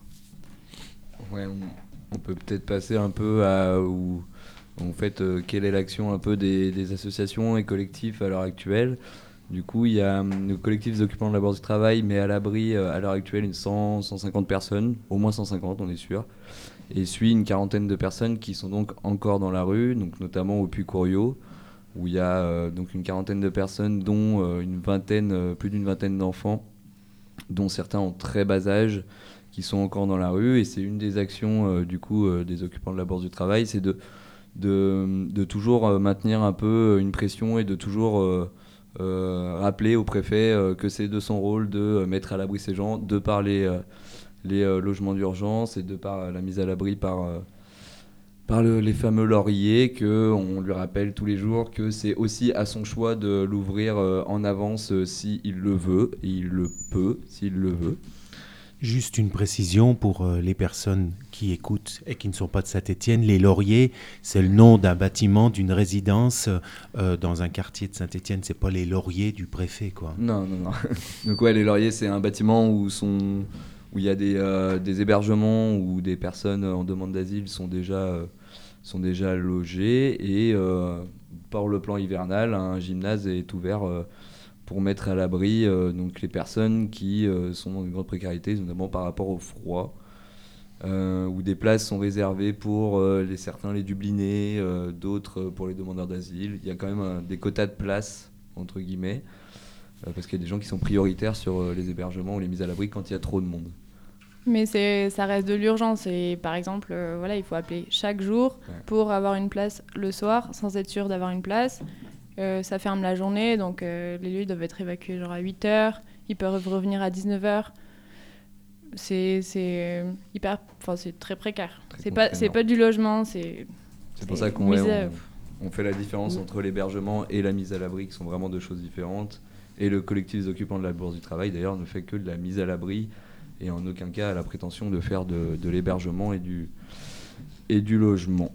Ouais, on, on peut peut-être passer un peu à... Où... En fait, euh, quelle est l'action un peu des, des associations et collectifs à l'heure actuelle ? Du coup, il y a um, le collectif des occupants de la Bourse du Travail, mais à l'abri euh, à l'heure actuelle une cent, cent cinquante personnes, au moins cent cinquante, on est sûr. Et suit une quarantaine de personnes qui sont donc encore dans la rue, donc notamment au Puy-Couriot, où il y a euh, donc une quarantaine de personnes, dont euh, une vingtaine, euh, plus d'une vingtaine d'enfants, dont certains en très bas âge, qui sont encore dans la rue. Et c'est une des actions euh, du coup euh, des occupants de la Bourse du Travail, c'est de De, de toujours euh, maintenir un peu une pression et de toujours euh, euh, rappeler au préfet euh, que c'est de son rôle de euh, mettre à l'abri ces gens, de par les, euh, les euh, logements d'urgence et de par euh, la mise à l'abri par, euh, par le, les fameux lauriers, qu'on lui rappelle tous les jours que c'est aussi à son choix de l'ouvrir euh, en avance euh, s'il le veut, et il le peut s'il le veut. Juste une précision pour euh, les personnes qui écoutent et qui ne sont pas de Saint-Étienne. Les Lauriers, c'est le nom d'un bâtiment, d'une résidence euh, dans un quartier de Saint-Étienne. C'est pas les Lauriers du préfet, quoi. Non, non, non. Donc ouais, les Lauriers, c'est un bâtiment où sont où il y a des, euh, des hébergements où des personnes en demande d'asile sont déjà euh, sont déjà logées, et euh, par le plan hivernal, un gymnase est ouvert euh, pour mettre à l'abri euh, donc les personnes qui euh, sont dans une grande précarité, notamment par rapport au froid, euh, où des places sont réservées pour euh, les, certains les Dublinés, euh, d'autres pour les demandeurs d'asile. Il y a quand même un, des quotas de places, entre guillemets, euh, parce qu'il y a des gens qui sont prioritaires sur euh, les hébergements ou les mises à l'abri quand il y a trop de monde. Mais c'est, ça reste de l'urgence, et par exemple, euh, voilà, il faut appeler chaque jour ouais. pour avoir une place le soir, sans être sûr d'avoir une place. Euh, ça ferme la journée, donc euh, les lieux doivent être évacués genre à huit heures, ils peuvent revenir à dix-neuf heures. C'est, c'est hyper, enfin c'est très précaire. Très c'est pas, c'est pas du logement, c'est. C'est pour c'est ça qu'on ouais, on, on fait la différence mmh. entre l'hébergement et la mise à l'abri, qui sont vraiment deux choses différentes. Et le collectif des occupants de la Bourse du Travail, d'ailleurs, ne fait que de la mise à l'abri, et en aucun cas à la prétention de faire de, de l'hébergement et du, et du logement.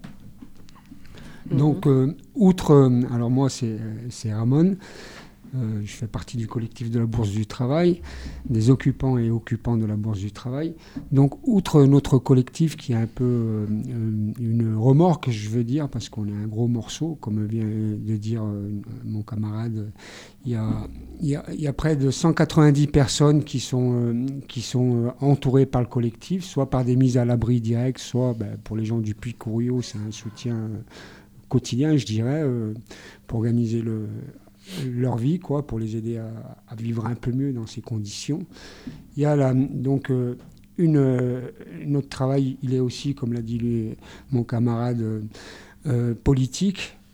Donc, euh, outre... Euh, alors moi, c'est, c'est Ramon. Euh, je fais partie du collectif de la Bourse du Travail, des occupants et occupants de la Bourse du Travail. Donc, outre notre collectif qui est un peu euh, une remorque, je veux dire, parce qu'on est un gros morceau, comme vient de dire euh, mon camarade, il y a, il y a, il y a près de cent quatre-vingt-dix personnes qui sont, euh, qui sont entourées par le collectif, soit par des mises à l'abri directes, soit ben, pour les gens du Puy-Couriot, c'est un soutien quotidien, je dirais, euh, pour organiser le... leur vie, quoi, pour les aider à, à vivre un peu mieux dans ces conditions. Il y a là, donc euh, une, euh, notre travail, il est aussi, comme l'a dit lui, mon camarade, euh, politique,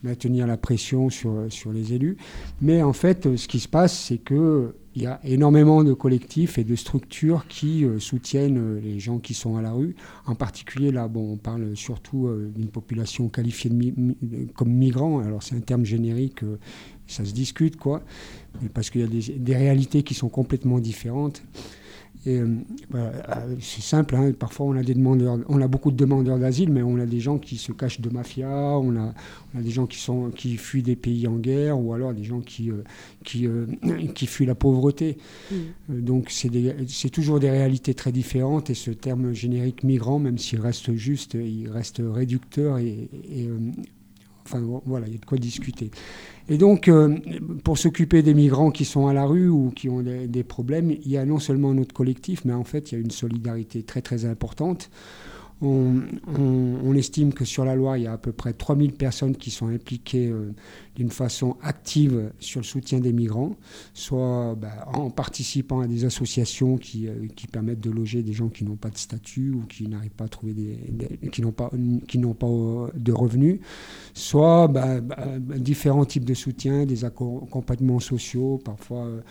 maintenir la pression sur, sur les élus. Mais en fait, ce qui se passe, c'est qu'il y a énormément de collectifs et de structures qui euh, soutiennent euh, les gens qui sont à la rue. En particulier, là, bon, on parle surtout euh, d'une population qualifiée de mi- mi- comme migrants. Alors, c'est un terme générique, euh, ça se discute, quoi, parce qu'il y a des, des réalités qui sont complètement différentes. Et, euh, bah, c'est simple, hein, parfois on a, des demandeurs, on a beaucoup de demandeurs d'asile, mais on a des gens qui se cachent de mafia, on a, on a des gens qui, sont, qui fuient des pays en guerre, ou alors des gens qui, euh, qui, euh, qui fuient la pauvreté. Mmh. Euh, donc c'est, des, c'est toujours des réalités très différentes, et ce terme générique migrant, même s'il reste juste, il reste réducteur, et, et euh, enfin voilà, il y a de quoi discuter. Et donc, euh, pour s'occuper des migrants qui sont à la rue ou qui ont des, des problèmes, il y a non seulement notre collectif, mais en fait, il y a une solidarité très, très importante. On, on, on estime que sur la Loire, il y a à peu près trois mille personnes qui sont impliquées euh, d'une façon active sur le soutien des migrants, soit bah, en participant à des associations qui, euh, qui permettent de loger des gens qui n'ont pas de statut ou qui n'arrivent pas à trouver des, des qui n'ont pas, qui n'ont pas euh, de revenus, soit bah, bah, différents types de soutien, des accompagnements sociaux, parfois euh,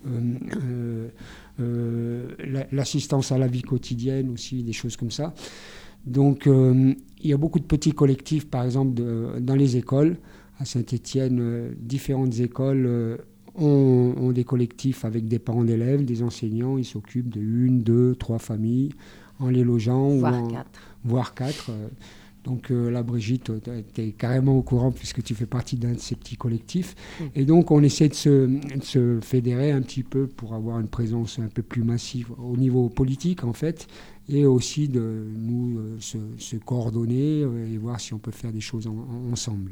euh, euh, l'assistance à la vie quotidienne aussi, des choses comme ça. Donc, euh, il y a beaucoup de petits collectifs, par exemple, de, dans les écoles. À Saint-Étienne, euh, différentes écoles euh, ont, ont des collectifs avec des parents d'élèves, des enseignants. Ils s'occupent de une, deux, trois familles en les logeant. Voire ou en, quatre. Voire quatre. Euh, donc euh, là, Brigitte, tu es carrément au courant puisque tu fais partie d'un de ces petits collectifs. Mmh. Et donc, on essaie de se, de se fédérer un petit peu pour avoir une présence un peu plus massive au niveau politique, en fait, et aussi de nous euh, se, se coordonner euh, et voir si on peut faire des choses en, en, ensemble.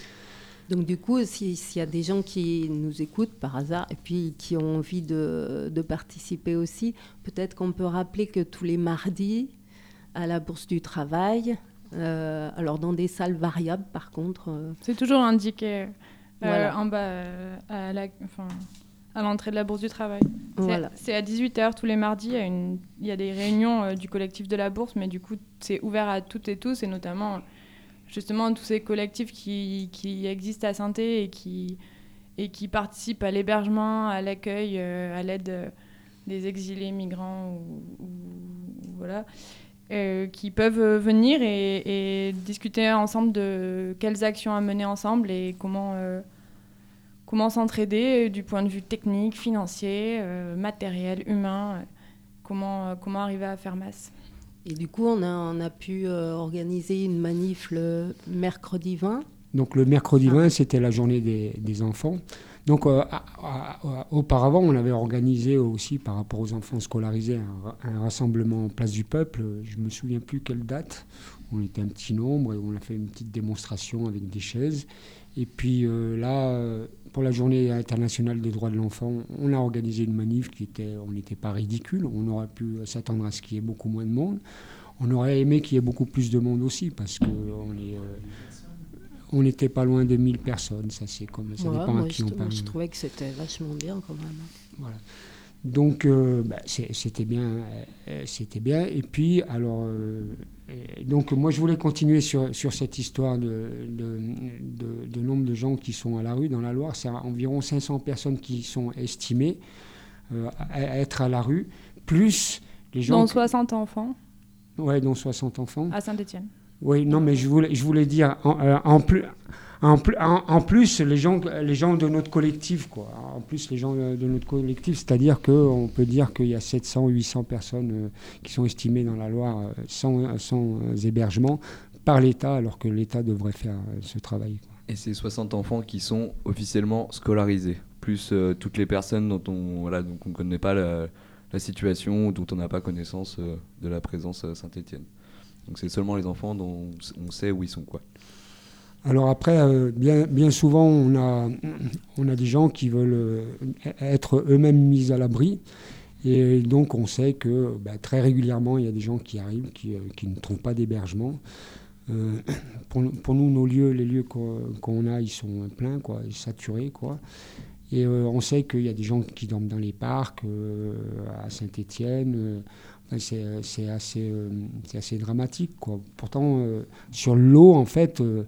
Donc du coup, s'il si y a des gens qui nous écoutent par hasard et puis qui ont envie de, de participer aussi, peut-être qu'on peut rappeler que tous les mardis, à la Bourse du Travail, euh, alors dans des salles variables par contre... Euh... C'est toujours indiqué euh, voilà. en bas euh, à, la, enfin, à l'entrée de la Bourse du Travail. Voilà. C'est, c'est à dix-huit heures tous les mardis, il y a, une, il y a des réunions euh, du collectif de la Bourse, mais du coup c'est ouvert à toutes et tous, et notamment justement tous ces collectifs qui, qui existent à Saint-Étienne et qui, et qui participent à l'hébergement, à l'accueil, euh, à l'aide euh, des exilés migrants, ou, ou, voilà, euh, qui peuvent venir et, et discuter ensemble de quelles actions à mener ensemble et comment... Euh, Comment s'entraider du point de vue technique, financier, euh, matériel, humain, euh, comment, euh, comment arriver à faire masse. Et du coup, on a, on a pu euh, organiser une manif le mercredi vingt. Donc le mercredi vingt, ah. c'était la journée des, des enfants. Donc euh, à, à, à, auparavant, on avait organisé aussi, par rapport aux enfants scolarisés, un, un rassemblement en place du peuple. Je ne me souviens plus quelle date. On était un petit nombre et on a fait une petite démonstration avec des chaises. Et puis euh, là, euh, pour la journée internationale des droits de l'enfant, on a organisé une manif qui était, on n'était pas ridicule. On aurait pu s'attendre à ce qu'il y ait beaucoup moins de monde. On aurait aimé qu'il y ait beaucoup plus de monde aussi, parce qu'on est, euh, on n'était pas loin de mille personnes. Ça, c'est comme, ça ouais, dépend moi, à qui je, on parle. Je trouvais que c'était vachement bien quand même. Voilà. Donc, euh, bah, c'est, c'était bien, euh, c'était bien. Et puis, alors, euh, et donc, moi, je voulais continuer sur, sur cette histoire de, de, de, de nombre de gens qui sont à la rue dans la Loire. C'est environ cinq cents personnes qui sont estimées euh, à être à la rue, plus les gens... Dont soixante enfants. Oui, dont soixante enfants. À Saint-Étienne. Oui, non, mais je voulais, je voulais dire, en, euh, en plus... En, en, en plus, les gens, les gens de notre collectif, quoi. En plus, les gens de notre collectif, c'est-à-dire qu'on peut dire qu'il y a sept cents, huit cents personnes euh, qui sont estimées dans la Loire euh, sans, sans euh, hébergement par l'État, alors que l'État devrait faire euh, ce travail, quoi. Et ces soixante enfants qui sont officiellement scolarisés, plus euh, toutes les personnes dont on voilà, donc on ne connaît pas la, la situation, dont on n'a pas connaissance euh, de la présence à Saint-Étienne. Donc c'est seulement les enfants dont on sait où ils sont, quoi. Alors après, euh, bien, bien souvent, on a, on a des gens qui veulent euh, être eux-mêmes mis à l'abri. Et donc, on sait que bah, très régulièrement, il y a des gens qui arrivent, qui, euh, qui ne trouvent pas d'hébergement. Euh, pour, pour nous, nos lieux, les lieux qu'on, qu'on a, ils sont pleins, quoi, saturés, quoi. Et euh, on sait qu'il y a des gens qui dorment dans les parcs, euh, à Saint-Étienne. Euh, enfin, c'est, c'est, assez, euh, c'est assez dramatique, quoi. Pourtant, euh, sur l'eau, en fait... Euh,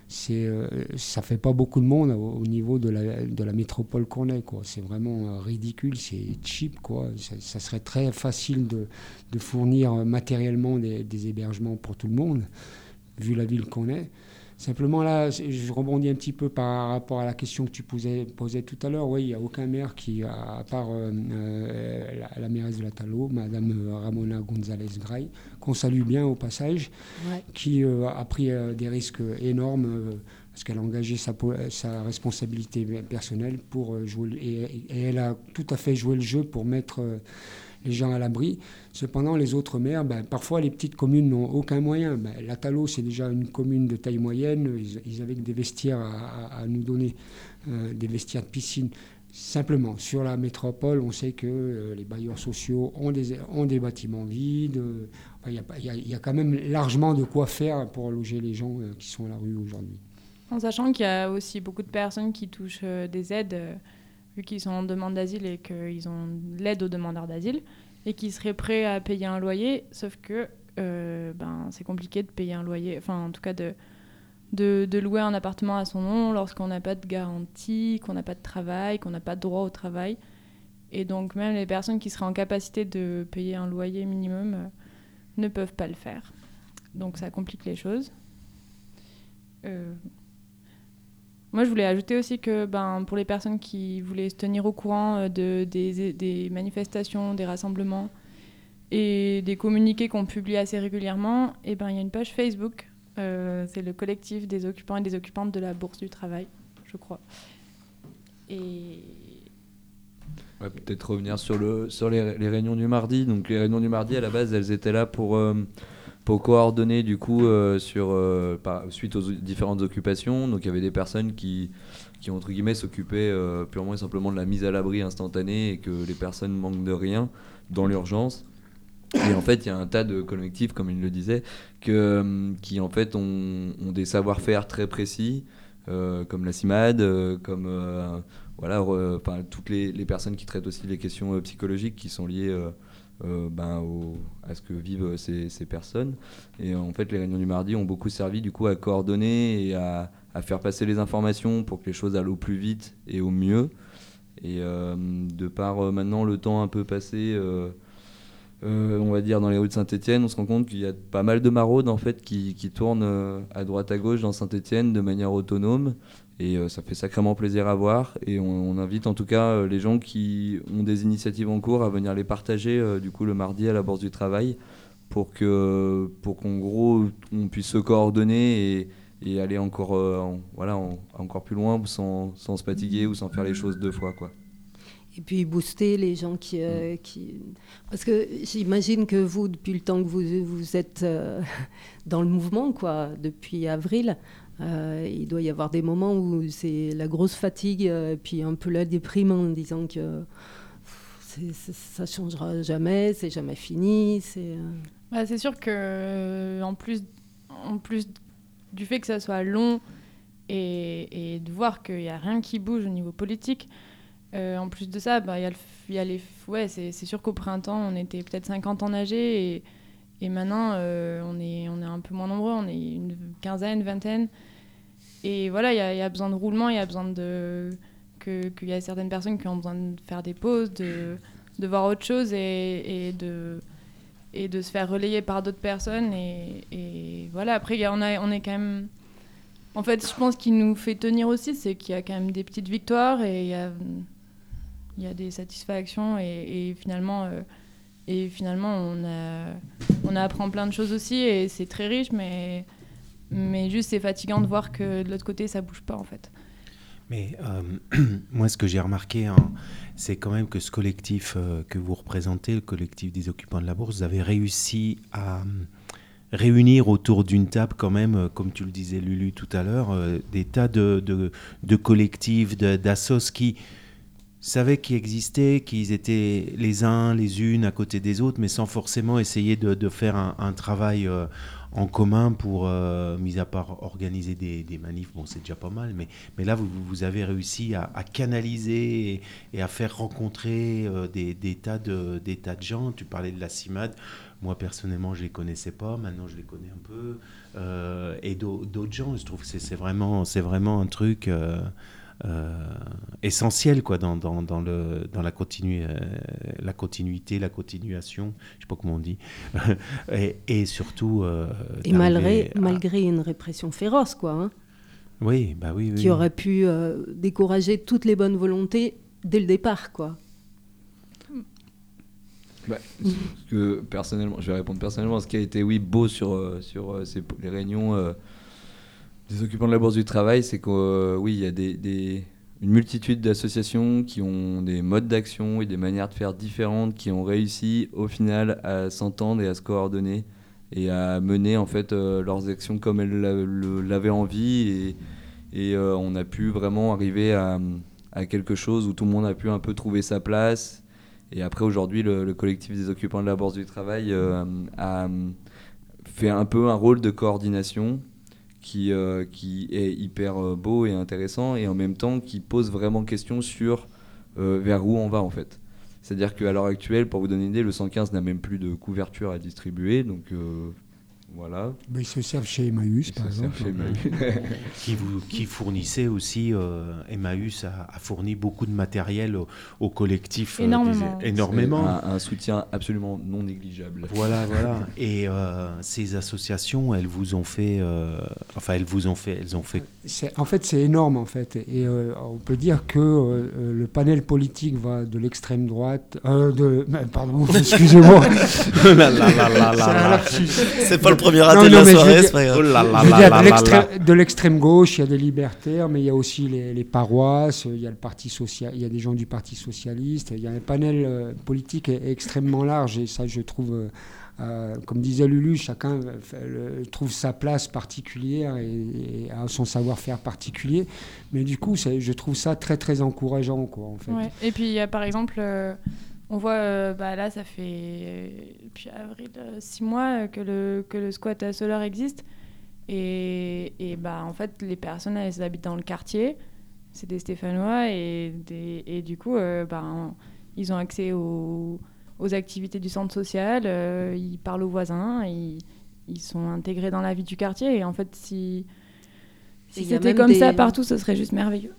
c'est, euh, ça fait pas beaucoup de monde au, au niveau de la, de la métropole qu'on est, quoi. C'est vraiment euh, ridicule, c'est cheap, quoi. Ça, ça serait très facile de, de fournir matériellement des, des hébergements pour tout le monde, vu la ville qu'on est. Simplement là, je rebondis un petit peu par rapport à la question que tu posais, posais tout à l'heure. Oui, il n'y a aucun maire qui, à part euh, euh, la, la mairesse de la Talo, Madame Ramona González Gray, qu'on salue bien au passage, ouais. qui euh, a pris euh, des risques énormes euh, parce qu'elle a engagé sa, sa responsabilité personnelle pour euh, jouer, et, et elle a tout à fait joué le jeu pour mettre euh, les gens à l'abri. Cependant, les autres maires, ben, parfois les petites communes n'ont aucun moyen. Ben, la Talo, c'est déjà une commune de taille moyenne. Ils, ils avaient des vestiaires à, à, à nous donner, euh, des vestiaires de piscine. Simplement, sur la métropole, on sait que euh, les bailleurs sociaux ont des, ont des bâtiments vides. Il euh, enfin, y, y, y a quand même largement de quoi faire pour loger les gens euh, qui sont à la rue aujourd'hui. En sachant qu'il y a aussi beaucoup de personnes qui touchent euh, des aides, euh, vu qu'ils sont en demande d'asile et qu'ils ont l'aide aux demandeurs d'asile, et qui seraient prêts à payer un loyer, sauf que euh, ben, c'est compliqué de payer un loyer, enfin en tout cas de, de, de louer un appartement à son nom lorsqu'on n'a pas de garantie, qu'on n'a pas de travail, qu'on n'a pas de droit au travail. Et donc même les personnes qui seraient en capacité de payer un loyer minimum euh, ne peuvent pas le faire. Donc ça complique les choses. Euh... Moi, je voulais ajouter aussi que ben, pour les personnes qui voulaient se tenir au courant de, des, des manifestations, des rassemblements et des communiqués qu'on publie assez régulièrement, eh ben, il y a une page Facebook. Euh, c'est le collectif des occupants et des occupantes de la Bourse du Travail, je crois. Et... Ouais, peut-être revenir sur, le, sur les, les réunions du mardi. Donc, les réunions du mardi, à la base, elles étaient là pour... Euh, pour coordonner du coup euh, sur, euh, par, suite aux différentes occupations. Donc il y avait des personnes qui, qui entre guillemets s'occupaient euh, purement et simplement de la mise à l'abri instantanée et que les personnes manquent de rien dans l'urgence. Et en fait il y a un tas de collectifs, comme il le disait, que, qui en fait ont, ont des savoir-faire très précis, euh, comme la CIMAD, euh, comme euh, voilà, re, toutes les, les personnes qui traitent aussi les questions euh, psychologiques qui sont liées euh, Euh, ben, au, à ce que vivent ces, ces personnes. Et en fait, les réunions du mardi ont beaucoup servi du coup à coordonner et à, à faire passer les informations pour que les choses aillent au plus vite et au mieux. Et euh, de par euh, maintenant le temps un peu passé, euh, euh, on va dire dans les rues de Saint-Étienne, on se rend compte qu'il y a pas mal de maraudes en fait qui, qui tournent euh, à droite à gauche dans Saint-Étienne de manière autonome. Et euh, ça fait sacrément plaisir à voir. Et on, on invite en tout cas euh, les gens qui ont des initiatives en cours à venir les partager euh, du coup le mardi à la Bourse du Travail pour, que, pour qu'en gros on puisse se coordonner et, et aller encore, euh, en, voilà, en, encore plus loin sans, sans se fatiguer ou sans faire les choses deux fois, quoi. Et puis booster les gens qui, euh, qui... Parce que j'imagine que vous, depuis le temps que vous, vous êtes euh, dans le mouvement, quoi, depuis avril, euh, il doit y avoir des moments où c'est la grosse fatigue, et puis un peu la déprime en disant que c'est, c'est, ça ne changera jamais, c'est jamais fini. C'est, euh... bah, c'est sûr que en plus, en plus du fait que ça soit long et, et de voir qu'il n'y a rien qui bouge au niveau politique, Euh, en plus de ça, bah, y a le, y a les, ouais, c'est, c'est sûr qu'au printemps, on était peut-être cinquante ans âgés et, et maintenant, euh, on, est, on est un peu moins nombreux, on est une quinzaine, vingtaine. Et voilà, il y, y a besoin de roulement, il y a besoin de... Que, qu'il y a certaines personnes qui ont besoin de faire des pauses, de, de voir autre chose et, et, de, et de se faire relayer par d'autres personnes. Et, et voilà, après, y a, on, a, on est quand même... En fait, je pense qu'il nous fait tenir aussi, c'est qu'il y a quand même des petites victoires et il y a... Il y a des satisfactions et, et, finalement, euh, et finalement, on, a, on apprend plein de choses aussi et c'est très riche, mais, mais juste c'est fatigant de voir que de l'autre côté, ça ne bouge pas en fait. Mais euh, moi, ce que j'ai remarqué, hein, c'est quand même que ce collectif euh, que vous représentez, le collectif des occupants de la Bourse, vous avez réussi à euh, réunir autour d'une table quand même, euh, comme tu le disais Lulu tout à l'heure, euh, des tas de, de, de collectifs, de, d'assos qui... savaient qu'ils existaient, qu'ils étaient les uns, les unes à côté des autres, mais sans forcément essayer de, de faire un, un travail euh, en commun pour, euh, mis à part organiser des, des manifs, bon c'est déjà pas mal, mais, mais là vous, vous avez réussi à, à canaliser et, et à faire rencontrer euh, des, des, tas de, des tas de gens. Tu parlais de la CIMAD, moi personnellement je les connaissais pas, maintenant je les connais un peu, euh, et d'autres gens. Je trouve que c'est, c'est, vraiment, c'est vraiment un truc euh, euh, essentiel quoi, dans, dans, dans, le, dans la, continu, euh, la continuité, la continuation, je sais pas comment on dit, et, et surtout... Euh, et malgré, à... malgré une répression féroce, quoi. Hein, oui, bah oui, oui. Qui aurait pu euh, décourager toutes les bonnes volontés dès le départ, quoi. Bah, ce que, personnellement, je vais répondre personnellement. Ce qui a été oui, beau sur, euh, sur euh, ces, les réunions... Euh, des occupants de la Bourse du Travail, c'est qu'il euh, oui, y a des, des, une multitude d'associations qui ont des modes d'action et des manières de faire différentes, qui ont réussi au final à s'entendre et à se coordonner et à mener en fait euh, leurs actions comme elles l'avaient envie, et, et euh, on a pu vraiment arriver à, à quelque chose où tout le monde a pu un peu trouver sa place. Et après aujourd'hui, le, le collectif des occupants de la Bourse du Travail euh, a fait un peu un rôle de coordination Qui, euh, qui est hyper euh, beau et intéressant, et en même temps qui pose vraiment question sur euh, vers où on va en fait. C'est-à-dire qu'à l'heure actuelle, pour vous donner une idée, le cent quinze n'a même plus de couverture à distribuer, donc euh, voilà. Mais ils se servent chez Emmaüs, ils par exemple. Chez Emmaüs. qui, vous, qui fournissait aussi, euh, Emmaüs a, a fourni beaucoup de matériel au, au collectif. Énormément. Euh, des, énormément. Un, un soutien absolument non négligeable. Voilà, voilà. Et euh, ces associations, elles vous ont fait, euh, enfin elles vous ont fait, elles ont fait. C'est, en fait, c'est énorme en fait, et euh, on peut dire que euh, le panel politique va de l'extrême droite, euh, de, pardon, excusez-moi. là, là, là, là, là, là. C'est pas le premier raté non, de non, la soirée, dire, c'est pas grave. Oh là là je veux dire, de, l'extrême, de l'extrême gauche, il y a des libertaires, mais il y a aussi les, les paroisses, il y a le parti social, il y a des gens du Parti socialiste, il y a un panel euh, politique extrêmement large, et ça, je trouve. Euh, Euh, comme disait Lulu, chacun euh, trouve sa place particulière et, et a son savoir-faire particulier. Mais du coup, c'est, je trouve ça très, très encourageant, quoi, en fait. Ouais. Et puis, il y a par exemple, euh, on voit, euh, bah, là, ça fait euh, depuis avril, euh, six mois que le, que le squat à Soleure existe. Et, et bah, en fait, les personnes, elles habitent dans le quartier. C'est des Stéphanois. Et, des, et du coup, euh, bah, ils ont accès aux... aux activités du centre social, euh, ils parlent aux voisins, ils, ils sont intégrés dans la vie du quartier, et en fait, si, si c'était comme des... ça partout, ce serait juste merveilleux.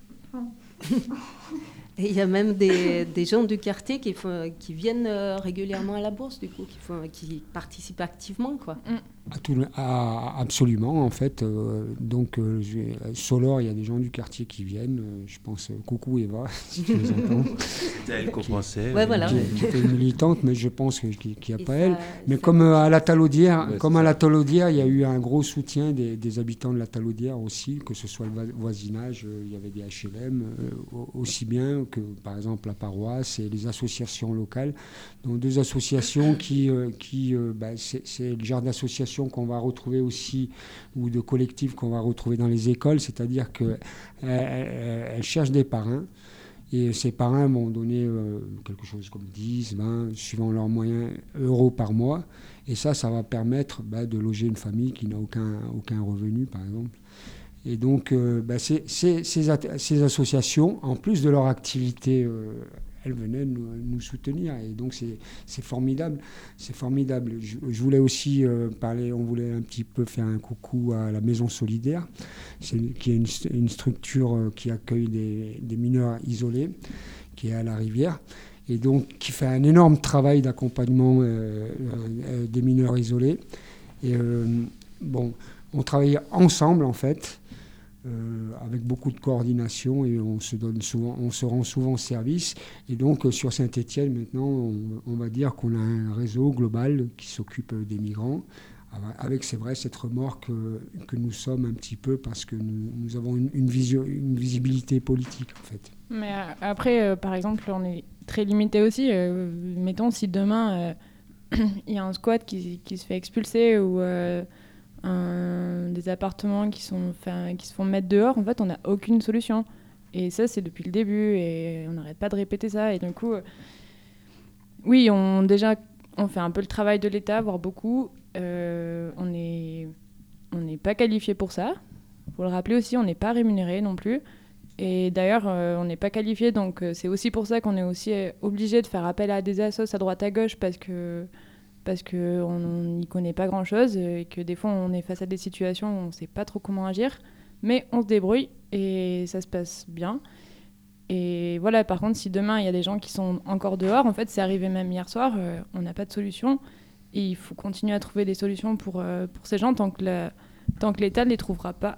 Et il y a même des, des gens du quartier qui, font, qui viennent euh, régulièrement à la bourse, du coup, qui, font, qui participent activement, quoi. Mm. À tout, à, absolument, en fait. Euh, donc, euh, Soleure, il y a des gens du quartier qui viennent. Euh, je pense, euh, coucou Eva, si tu les entends. C'est elle qu'on pensait. Ouais, voilà. Qui, qui était militante, mais je pense qu'il n'y a Et pas ça, elle. Mais comme euh, à la Talaudière, ouais, comme à la Talaudière, il y a eu un gros soutien des, des habitants de la Talaudière aussi, que ce soit le voisinage, euh, il y avait des H L M, euh, aussi bien que, par exemple, la paroisse et les associations locales. Donc, deux associations qui, euh, qui euh, bah, c'est, c'est le genre d'association qu'on va retrouver aussi, ou de collectifs qu'on va retrouver dans les écoles, c'est-à-dire qu'elles elles cherchent des parrains, et ces parrains vont donner euh, quelque chose comme dix, vingt, suivant leurs moyens, euros par mois, et ça, ça va permettre bah, de loger une famille qui n'a aucun, aucun revenu, par exemple. Et donc, euh, bah, c'est, c'est, ces, ces associations, en plus de leur activité, euh, elles venaient nous, nous soutenir. Et donc, c'est, c'est formidable. C'est formidable. Je, je voulais aussi euh, parler, on voulait un petit peu faire un coucou à la Maison Solidaire, c'est, qui est une, une structure euh, qui accueille des, des mineurs isolés, qui est à la Rivière, et donc qui fait un énorme travail d'accompagnement euh, euh, des mineurs isolés. Et euh, bon, on travaille ensemble, en fait. Euh, avec beaucoup de coordination, et on se donne souvent, on se rend souvent service. Et donc euh, sur Saint-Étienne maintenant, on, on va dire qu'on a un réseau global qui s'occupe des migrants, avec, c'est vrai, cette remorque euh, que nous sommes un petit peu, parce que nous, nous avons une, une, vision, une visibilité politique, en fait. Mais euh, après, euh, par exemple, on est très limité aussi. Euh, mettons, si demain il euh, y a un squat qui, qui se fait expulser, ou euh, Un, des appartements qui, sont, qui se font mettre dehors, en fait, on n'a aucune solution. Et ça, c'est depuis le début, et on n'arrête pas de répéter ça. Et du coup, euh, oui, on, déjà, on fait un peu le travail de l'État, voire beaucoup, euh, on n'est on n'est pas qualifié pour ça. Il faut le rappeler aussi, on n'est pas rémunéré non plus. Et d'ailleurs, euh, on n'est pas qualifié, donc euh, c'est aussi pour ça qu'on est aussi euh, obligé de faire appel à des assos à droite à gauche parce que parce qu'on n'y connaît pas grand-chose et que des fois on est face à des situations où on ne sait pas trop comment agir. Mais on se débrouille et ça se passe bien. Et voilà, par contre, si demain il y a des gens qui sont encore dehors, en fait, c'est arrivé même hier soir, euh, on n'a pas de solution. Et il faut continuer à trouver des solutions pour, euh, pour ces gens tant que, la, tant que l'État ne les trouvera pas,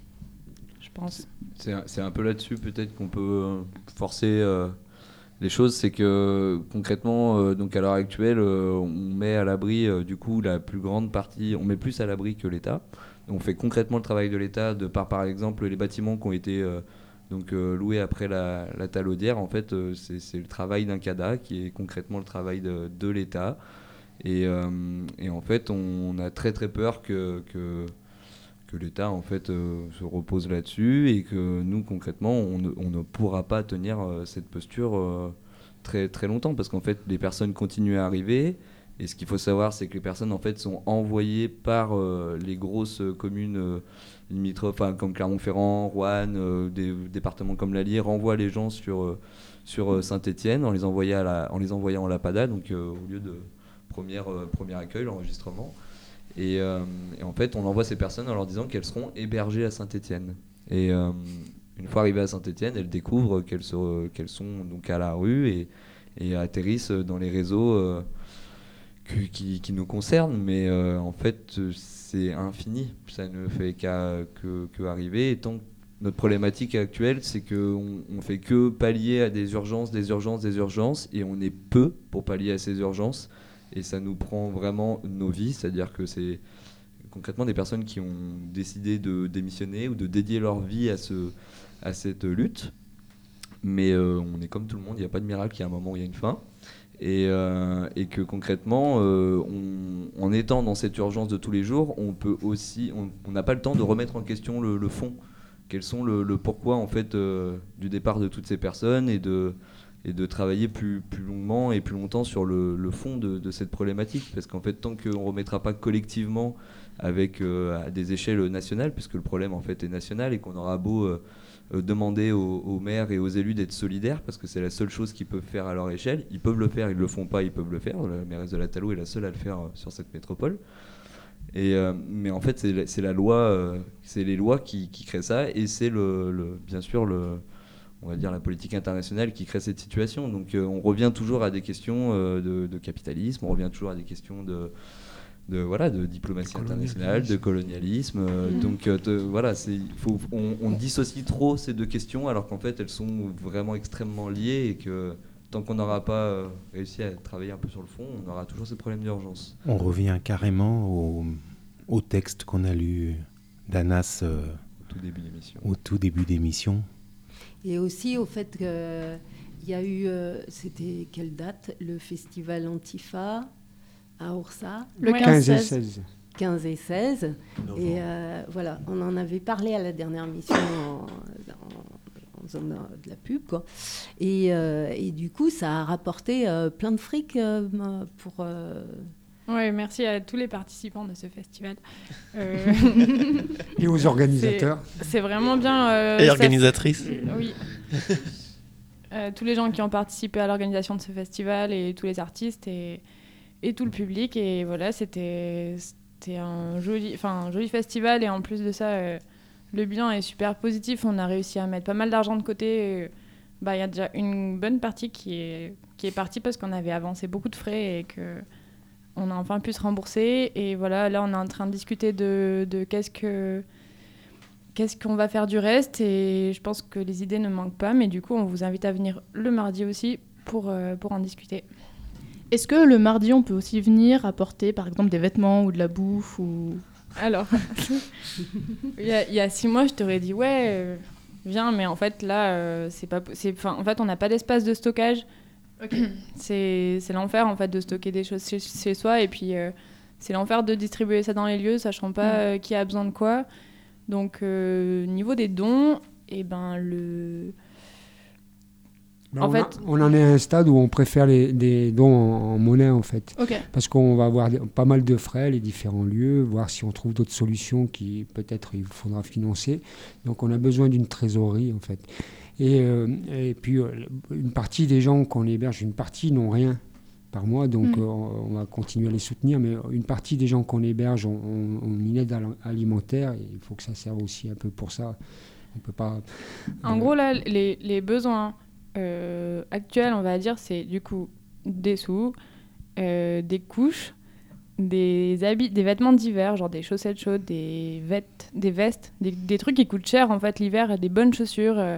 je pense. C'est, c'est un peu là-dessus peut-être qu'on peut euh, forcer euh, les choses. C'est que concrètement, euh, donc à l'heure actuelle, euh, on met à l'abri euh, du coup la plus grande partie, on met plus à l'abri que l'État. On fait concrètement le travail de l'État de par, par exemple, les bâtiments qui ont été euh, donc, euh, loués après la, la talaudière. En fait, euh, c'est, c'est le travail d'un C A D A qui est concrètement le travail de, de l'État. Et, euh, et en fait, on a très très peur que, que, que l'État en fait, euh, se repose là-dessus et que nous, concrètement, on ne, on ne pourra pas tenir euh, cette posture euh, très, très longtemps parce qu'en fait, les personnes continuent à arriver. Et ce qu'il faut savoir, c'est que les personnes en fait, sont envoyées par euh, les grosses communes euh, limitrophes, comme Clermont-Ferrand, Roanne, euh, des départements comme l'Allier, renvoient les gens sur, euh, sur euh, Saint-Étienne en les envoyant à la, en les envoyant à la P A D A, donc euh, au lieu de première, euh, premier accueil, l'enregistrement. Et, euh, et en fait, on envoie ces personnes en leur disant qu'elles seront hébergées à Saint-Étienne. Et euh, une fois arrivées à Saint-Étienne, elles découvrent qu'elles, se, qu'elles sont donc à la rue et, et atterrissent dans les réseaux euh, Qui, qui nous concerne, mais euh, en fait c'est infini, ça ne fait qu'à, que, que arriver. Et tant que notre problématique actuelle, c'est qu'on ne fait que pallier à des urgences, des urgences, des urgences, et on est peu pour pallier à ces urgences, et ça nous prend vraiment nos vies, c'est-à-dire que c'est concrètement des personnes qui ont décidé de démissionner ou de dédier leur vie à, ce, à cette lutte, mais euh, on est comme tout le monde, il n'y a pas de miracle, il y a un moment où il y a une fin. Et, euh, et que concrètement, euh, on, en étant dans cette urgence de tous les jours, on peut aussi, on n'a pas le temps de remettre en question le, le fond. Quels sont le, le pourquoi en fait euh, du départ de toutes ces personnes et de, et de travailler plus, plus longuement et plus longtemps sur le, le fond de, de cette problématique. Parce qu'en fait, tant qu'on ne remettra pas collectivement avec euh, à des échelles nationales, puisque le problème en fait est national et qu'on aura beau euh, Euh, demander aux, aux maires et aux élus d'être solidaires parce que c'est la seule chose qu'ils peuvent faire à leur échelle. Ils peuvent le faire, ils le font pas, ils peuvent le faire. La mairesse de la Talou est la seule à le faire euh, sur cette métropole. Et, euh, mais en fait, c'est la, c'est la loi, euh, c'est les lois qui, qui créent ça et c'est le, le, bien sûr le, on va dire la politique internationale qui crée cette situation. Donc euh, on revient toujours à des questions euh, de, de capitalisme, on revient toujours à des questions de de voilà de diplomatie internationale, de colonialisme. Euh, mmh. Donc euh, de, voilà, c'est faut on, on dissocie trop ces deux questions alors qu'en fait elles sont vraiment extrêmement liées et que tant qu'on n'aura pas euh, réussi à travailler un peu sur le fond, on aura toujours ces problèmes d'urgence. On revient carrément au, au texte qu'on a lu d'Anas euh, au tout début d'émission. Au tout début d'émission. Et aussi au fait que il y a eu, euh, c'était quelle date, le festival Antifa à Oursa, le quinze et seize. quinze et seize. Et euh, voilà, on en avait parlé à la dernière mission en, en, en faisant de la pub, quoi. Et, euh, et du coup, ça a rapporté euh, plein de fric euh, pour. Euh... Oui, merci à tous les participants de ce festival. Euh... Et aux organisateurs. C'est, c'est vraiment bien. Euh, et organisatrices. Ça... Oui. euh, tous les gens qui ont participé à l'organisation de ce festival et tous les artistes et. et tout le public. Et voilà, c'était, c'était un, joli, un joli festival. Et en plus de ça, euh, le bilan est super positif. On a réussi à mettre pas mal d'argent de côté. Et, bah, y a déjà une bonne partie qui est, qui est partie parce qu'on avait avancé beaucoup de frais et qu'on a enfin pu se rembourser. Et voilà, là, on est en train de discuter de, de qu'est-ce, que, qu'est-ce qu'on va faire du reste. Et je pense que les idées ne manquent pas. Mais du coup, on vous invite à venir le mardi aussi pour, euh, pour en discuter. Est-ce que le mardi, on peut aussi venir apporter, par exemple, des vêtements ou de la bouffe ou... Alors, il, y a, il y a six mois, je t'aurais dit, ouais, euh, viens, mais en fait, là, euh, c'est pas... C'est, en fait, on n'a pas d'espace de stockage. Okay. C'est, c'est l'enfer, en fait, de stocker des choses chez, chez soi. Et puis, euh, c'est l'enfer de distribuer ça dans les lieux, sachant pas mmh. euh, qui a besoin de quoi. Donc, euh, niveau des dons, eh ben, le... Ben, en on, fait... a, on en est à un stade où on préfère les, des dons en, en monnaie, en fait. Okay. Parce qu'on va avoir des, pas mal de frais, les différents lieux, voir si on trouve d'autres solutions qui, peut-être, il faudra financer. Donc, on a besoin d'une trésorerie, en fait. Et, euh, et puis, euh, une partie des gens qu'on héberge, une partie n'ont rien par mois, donc mmh. euh, on va continuer à les soutenir, mais une partie des gens qu'on héberge ont, ont, ont une aide alimentaire, et il faut que ça serve aussi un peu pour ça. On peut pas... En euh, gros, là, les, les besoins... Euh, actuel, on va dire, c'est du coup des sous, euh, des couches, des habits, des vêtements d'hiver, genre des chaussettes chaudes, des, vêt- des vestes, des, des trucs qui coûtent cher en fait l'hiver, des bonnes chaussures, euh,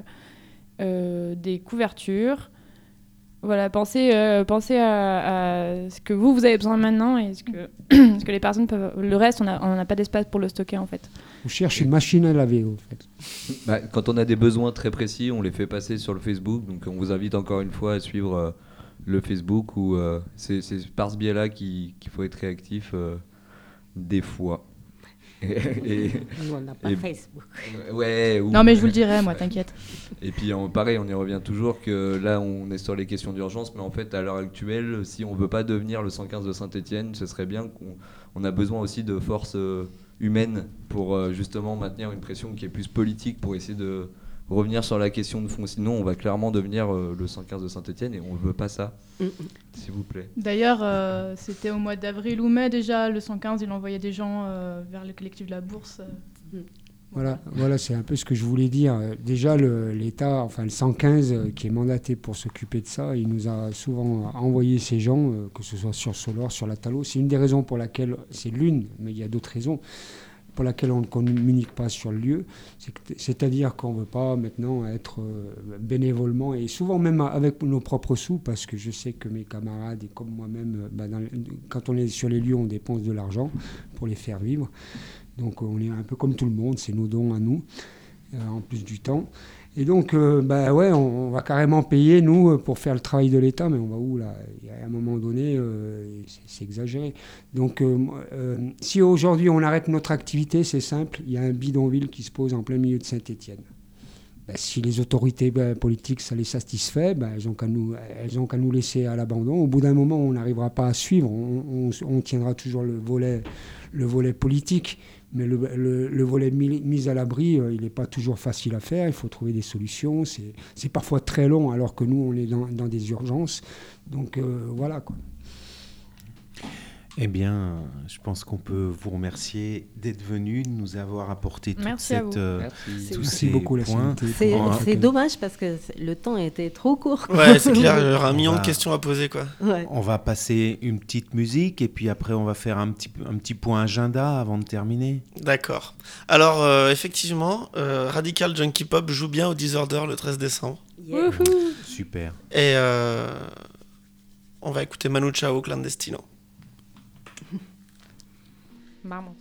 euh, des couvertures. Voilà, pensez, euh, pensez à, à ce que vous, vous avez besoin maintenant et ce que, ce que les personnes peuvent... Le reste, on n'a pas d'espace pour le stocker en fait. On cherche une machine à laver, en fait. Bah, quand on a des besoins très précis, on les fait passer sur le Facebook. Donc, on vous invite encore une fois à suivre euh, le Facebook où euh, c'est, c'est par ce biais-là qu'il, qu'il faut être réactif euh, des fois. Et, et, Nous, on n'a pas et, Facebook. Ouais, ou... Non, mais je vous le dirai, moi, t'inquiète. Et puis, on, pareil, on y revient toujours que là, on est sur les questions d'urgence. Mais en fait, à l'heure actuelle, si on ne veut pas devenir le cent quinze de Saint-Étienne, ce serait bien qu'on on a besoin aussi de forces... Euh, humaine pour euh, justement maintenir une pression qui est plus politique pour essayer de revenir sur la question de fond. Sinon, on va clairement devenir euh, le cent quinze de Saint-Étienne et on ne veut pas ça, mm-hmm. s'il vous plaît. D'ailleurs, euh, c'était au mois d'avril ou mai déjà, le cent quinze, il envoyait des gens euh, vers le collectif de la Bourse. Euh. Voilà, voilà, c'est un peu ce que je voulais dire. Déjà, le, l'État, enfin le cent quinze, euh, qui est mandaté pour s'occuper de ça, il nous a souvent envoyé ces gens, euh, que ce soit sur Solor, sur la Thalo. C'est une des raisons pour laquelle, c'est l'une, mais il y a d'autres raisons, pour laquelle on ne communique pas sur le lieu. C'est que, c'est-à-dire qu'on ne veut pas maintenant être euh, bénévolement, et souvent même avec nos propres sous, parce que je sais que mes camarades et comme moi-même, bah, dans, quand on est sur les lieux, on dépense de l'argent pour les faire vivre. Donc on est un peu comme tout le monde, c'est nos dons à nous, euh, en plus du temps. Et donc, euh, bah ouais, on, on va carrément payer, nous, pour faire le travail de l'État, mais on va où, là ? Il y a un moment donné, euh, c'est, c'est exagéré. Donc, euh, euh, si aujourd'hui on arrête notre activité, c'est simple, il y a un bidonville qui se pose en plein milieu de Saint-Étienne. Ben, si les autorités ben, politiques, ça les satisfait, ben, elles n'ont qu'à nous, elles ont qu'à nous laisser à l'abandon. Au bout d'un moment, on n'arrivera pas à suivre, on, on, on tiendra toujours le volet, le volet politique. Mais le, le, le volet de mise à l'abri, euh, il n'est pas toujours facile à faire. Il faut trouver des solutions. C'est, c'est parfois très long, alors que nous, on est dans, dans des urgences. Donc, euh, voilà, quoi. Eh bien, je pense qu'on peut vous remercier d'être venu, de nous avoir apporté toute Merci cette, euh, Merci. tous Merci ces beaucoup, points. La c'est, c'est dommage parce que le temps était trop court. Ouais, c'est clair, il y aura un On million va, de questions à poser, quoi. Ouais. On va passer une petite musique et puis après on va faire un petit, un petit point agenda avant de terminer. D'accord. Alors, euh, effectivement, euh, Radical Junkie Pop joue bien au Disorder le treize décembre. Yeah. Super. Et euh, on va écouter Manu Chao, Clandestino. Vamos.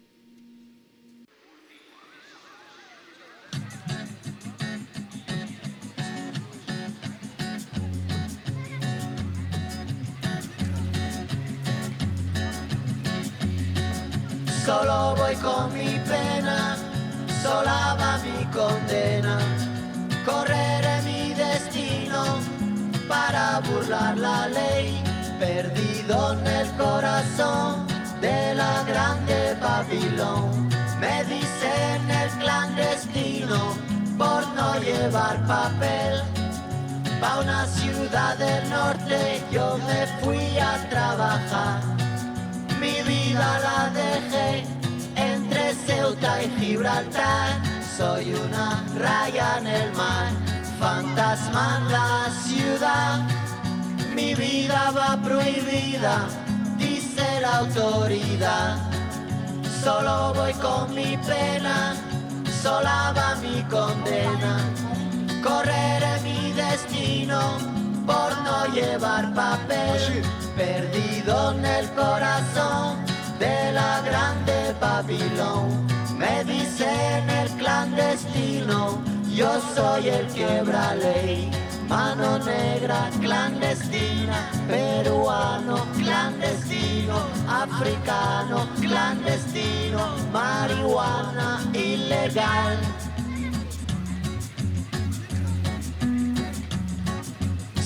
Solo voy con mi pena, sola va mi condena. Correré mi destino para burlar la ley, perdido en el corazón de la grande Babilón. Me dicen el clandestino por no llevar papel. Pa' una ciudad del norte yo me fui a trabajar. Mi vida la dejé entre Ceuta y Gibraltar. Soy una raya en el mar, fantasma en la ciudad. Mi vida va prohibida, dice la autoridad. Solo voy con mi pena, sola va mi condena. Correré mi destino por no llevar papel, perdido en el corazón de la grande Babilón. Me dicen el clandestino, yo soy el quebra ley. Mano negra clandestina, peruano clandestino, africano clandestino, marihuana ilegal.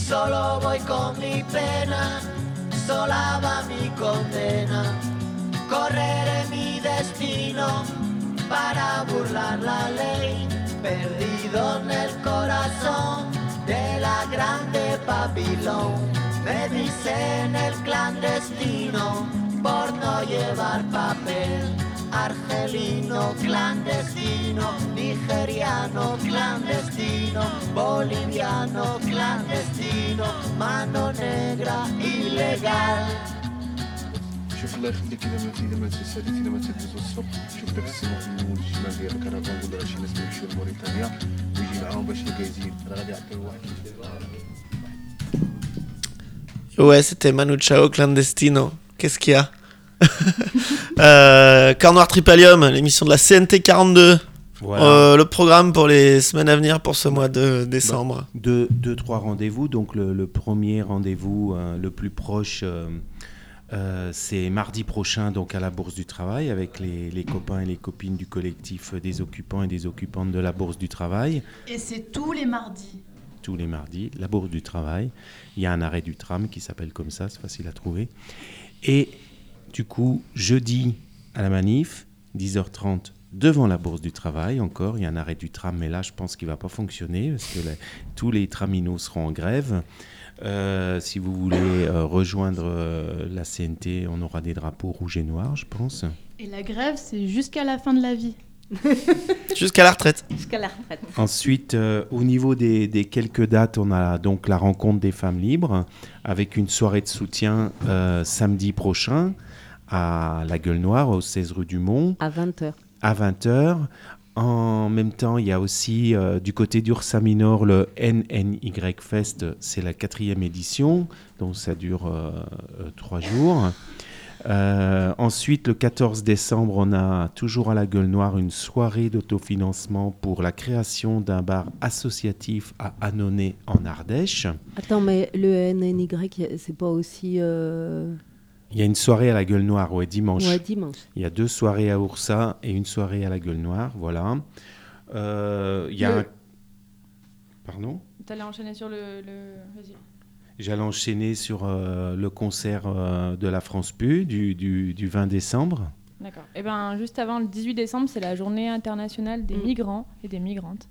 solo voy con mi pena, sola va mi condena. Correré mi destino para burlar la ley, perdido en el corazón de la grande Babilón. Me dicen el clandestino por no llevar papel. Argelino clandestino, nigeriano clandestino, boliviano clandestino, mano negra ilegal. شوف الله يخليك اذا ما اذا ما تسالي اذا ما تدوز الصبح شوف داك السماح من الشمال ديال الكرفان ولا شي ناس يمشيو لموريتانيا ويجي معاهم باش يجازين راه غادي يعطيو واحد. Ouais, c'était Manu Chao Clandestino. Qu'est-ce qu'il y a? euh, Corps Noir Tripalium, l'émission de la C N T quarante-deux. Voilà. Euh, le programme pour les semaines à venir pour ce mois de décembre. Bah, deux, deux, trois rendez-vous. Donc le, le premier rendez-vous euh, le plus proche, euh, euh, c'est mardi prochain, donc à la Bourse du Travail, avec les, les copains et les copines du collectif des occupants et des occupantes de la Bourse du Travail. Et c'est tous les mardis. Tous les mardis, la Bourse du Travail. Il y a un arrêt du tram qui s'appelle comme ça, c'est facile à trouver. Et du coup, jeudi à la manif, dix heures trente, devant la Bourse du Travail, encore, il y a un arrêt du tram, mais là, je pense qu'il ne va pas fonctionner, parce que les, tous les traminots seront en grève. Euh, si vous voulez euh, rejoindre euh, la C N T, on aura des drapeaux rouges et noirs, je pense. Et la grève, c'est jusqu'à la fin de la vie. Jusqu'à la retraite. Jusqu'à la retraite. Ensuite, euh, au niveau des, des quelques dates, on a donc la rencontre des femmes libres avec une soirée de soutien euh, samedi prochain à la Gueule Noire, au seize rue du Mont. À vingt heures. À vingt heures. En même temps, il y a aussi euh, du côté d'Ursa Minor le N N Y Fest, c'est la quatrième édition, donc ça dure euh, euh, trois jours. Euh, ensuite, le quatorze décembre, on a toujours à la Gueule Noire une soirée d'autofinancement pour la création d'un bar associatif à Annonay en Ardèche. Attends, mais le N N Y, c'est pas aussi... Euh... Il y a une soirée à la Gueule Noire, ouais, dimanche. Ouais, dimanche. Il y a deux soirées à Oursa et une soirée à la Gueule Noire, voilà. Euh, il y a le... un... Pardon ? T'allais enchaîner sur le... le... Vas-y. J'allais enchaîner sur euh, le concert euh, de la France Pu du, du, du vingt décembre. D'accord. Et ben juste avant le dix-huit décembre, c'est la journée internationale des mmh. migrants et des migrantes.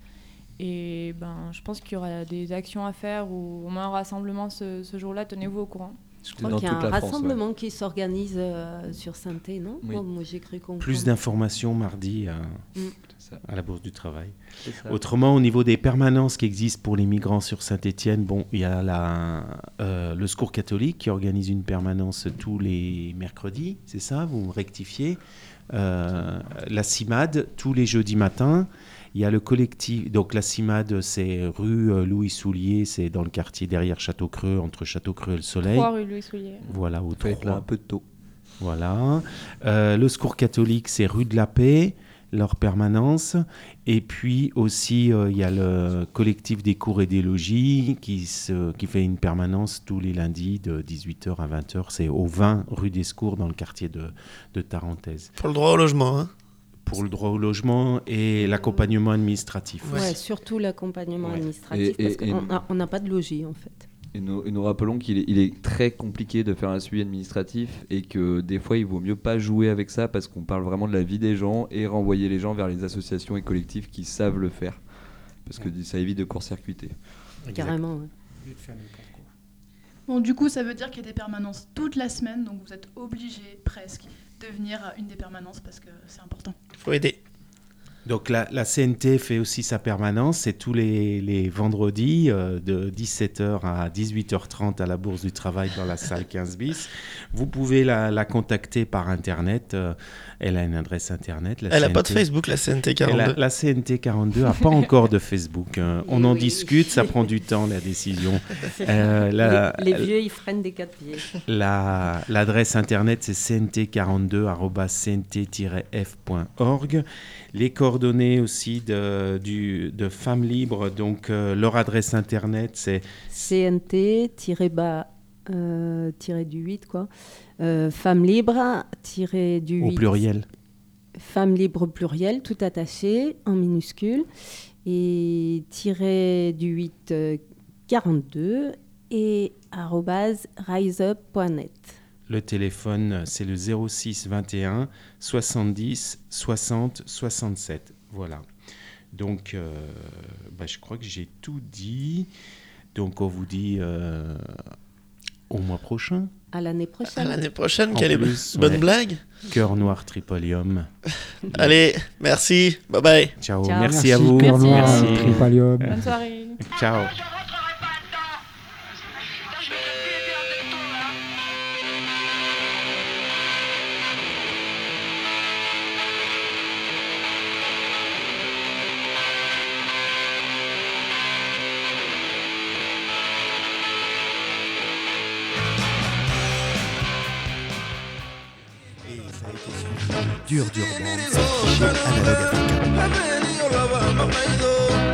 Et ben je pense qu'il y aura des actions à faire ou au moins un rassemblement ce, ce jour-là. Tenez-vous au courant. Je crois qu'il y a un rassemblement France, ouais. qui s'organise euh, sur Saint-Thé, non ? Oui. Moi, moi, j'ai cru comprendre. Plus d'informations mardi à, mm. à la Bourse du Travail. Autrement, au niveau des permanences qui existent pour les migrants sur Saint-Étienne, bon, il y a la, euh, le Secours catholique qui organise une permanence tous les mercredis, c'est ça ? Vous me rectifiez. Euh, la CIMAD, tous les jeudis matins. Il y a le collectif, donc la CIMAD, c'est rue euh, Louis Soulier, c'est dans le quartier derrière Château-Creux, entre Château-Creux et le Soleil. trois rue Louis Soulier. Voilà, au trois. Faut être là un peu tôt. Voilà. Euh, le Secours catholique, c'est rue de la Paix, leur permanence. Et puis aussi, euh, il y a le collectif des cours et des logis qui, se, qui fait une permanence tous les lundis de dix-huit heures à vingt heures. C'est au vingt rue des Secours, dans le quartier de, de Tarentaise. Pour le droit au logement, hein ? Pour le droit au logement et l'accompagnement administratif. Ouais, ouais, surtout l'accompagnement ouais. administratif, et, parce et, qu'on n'a pas de logis, en fait. Et nous, et nous rappelons qu'il est, il est très compliqué de faire un suivi administratif et que des fois, il vaut mieux pas jouer avec ça parce qu'on parle vraiment de la vie des gens et renvoyer les gens vers les associations et collectifs qui savent le faire. Parce que ça évite de court-circuiter. Carrément, ouais. Bon, du coup, ça veut dire qu'il y a des permanences toute la semaine, donc vous êtes obligés presque de venir à une des permanences parce que c'est important. Il faut aider. Donc la, la C N T fait aussi sa permanence, c'est tous les, les vendredis euh, de dix-sept heures à dix-huit heures trente à la Bourse du Travail dans la salle quinze bis. Vous pouvez la, la contacter par Internet, euh, elle a une adresse Internet. La elle n'a C N T. Pas de Facebook, la C N T quarante-deux. La, la C N T quarante-deux n'a pas encore de Facebook. Euh, on en oui. discute, ça prend du temps la décision. Euh, la, les, les vieux, ils freinent des quatre pieds. La, l'adresse Internet, c'est c n t quarante-deux arobase c n t tiret f point org. Les coordonnées aussi de, du, de Femmes Libres, donc euh, leur adresse internet c'est C N T bas euh, du huit quoi. Euh, Femmes Libres du huit. Au pluriel. Femmes Libres pluriel, tout attaché en minuscule et tiré du huit euh, quarante-deux et arobase riseup point net. Le téléphone, c'est le zéro six vingt et un soixante-dix soixante soixante-sept. Voilà. Donc, euh, bah, je crois que j'ai tout dit. Donc, on vous dit euh, au mois prochain. À l'année prochaine. À l'année prochaine, En quelle plus, bonne ouais. blague. Cœur noir Tripolium. Allez, merci, bye bye. Ciao, Ciao. merci, Merci, à vous. Cœur Noir, Merci. Tripalium. Bonne soirée. Ciao. Dur, dur, bande, c'est chez Analogue Africa.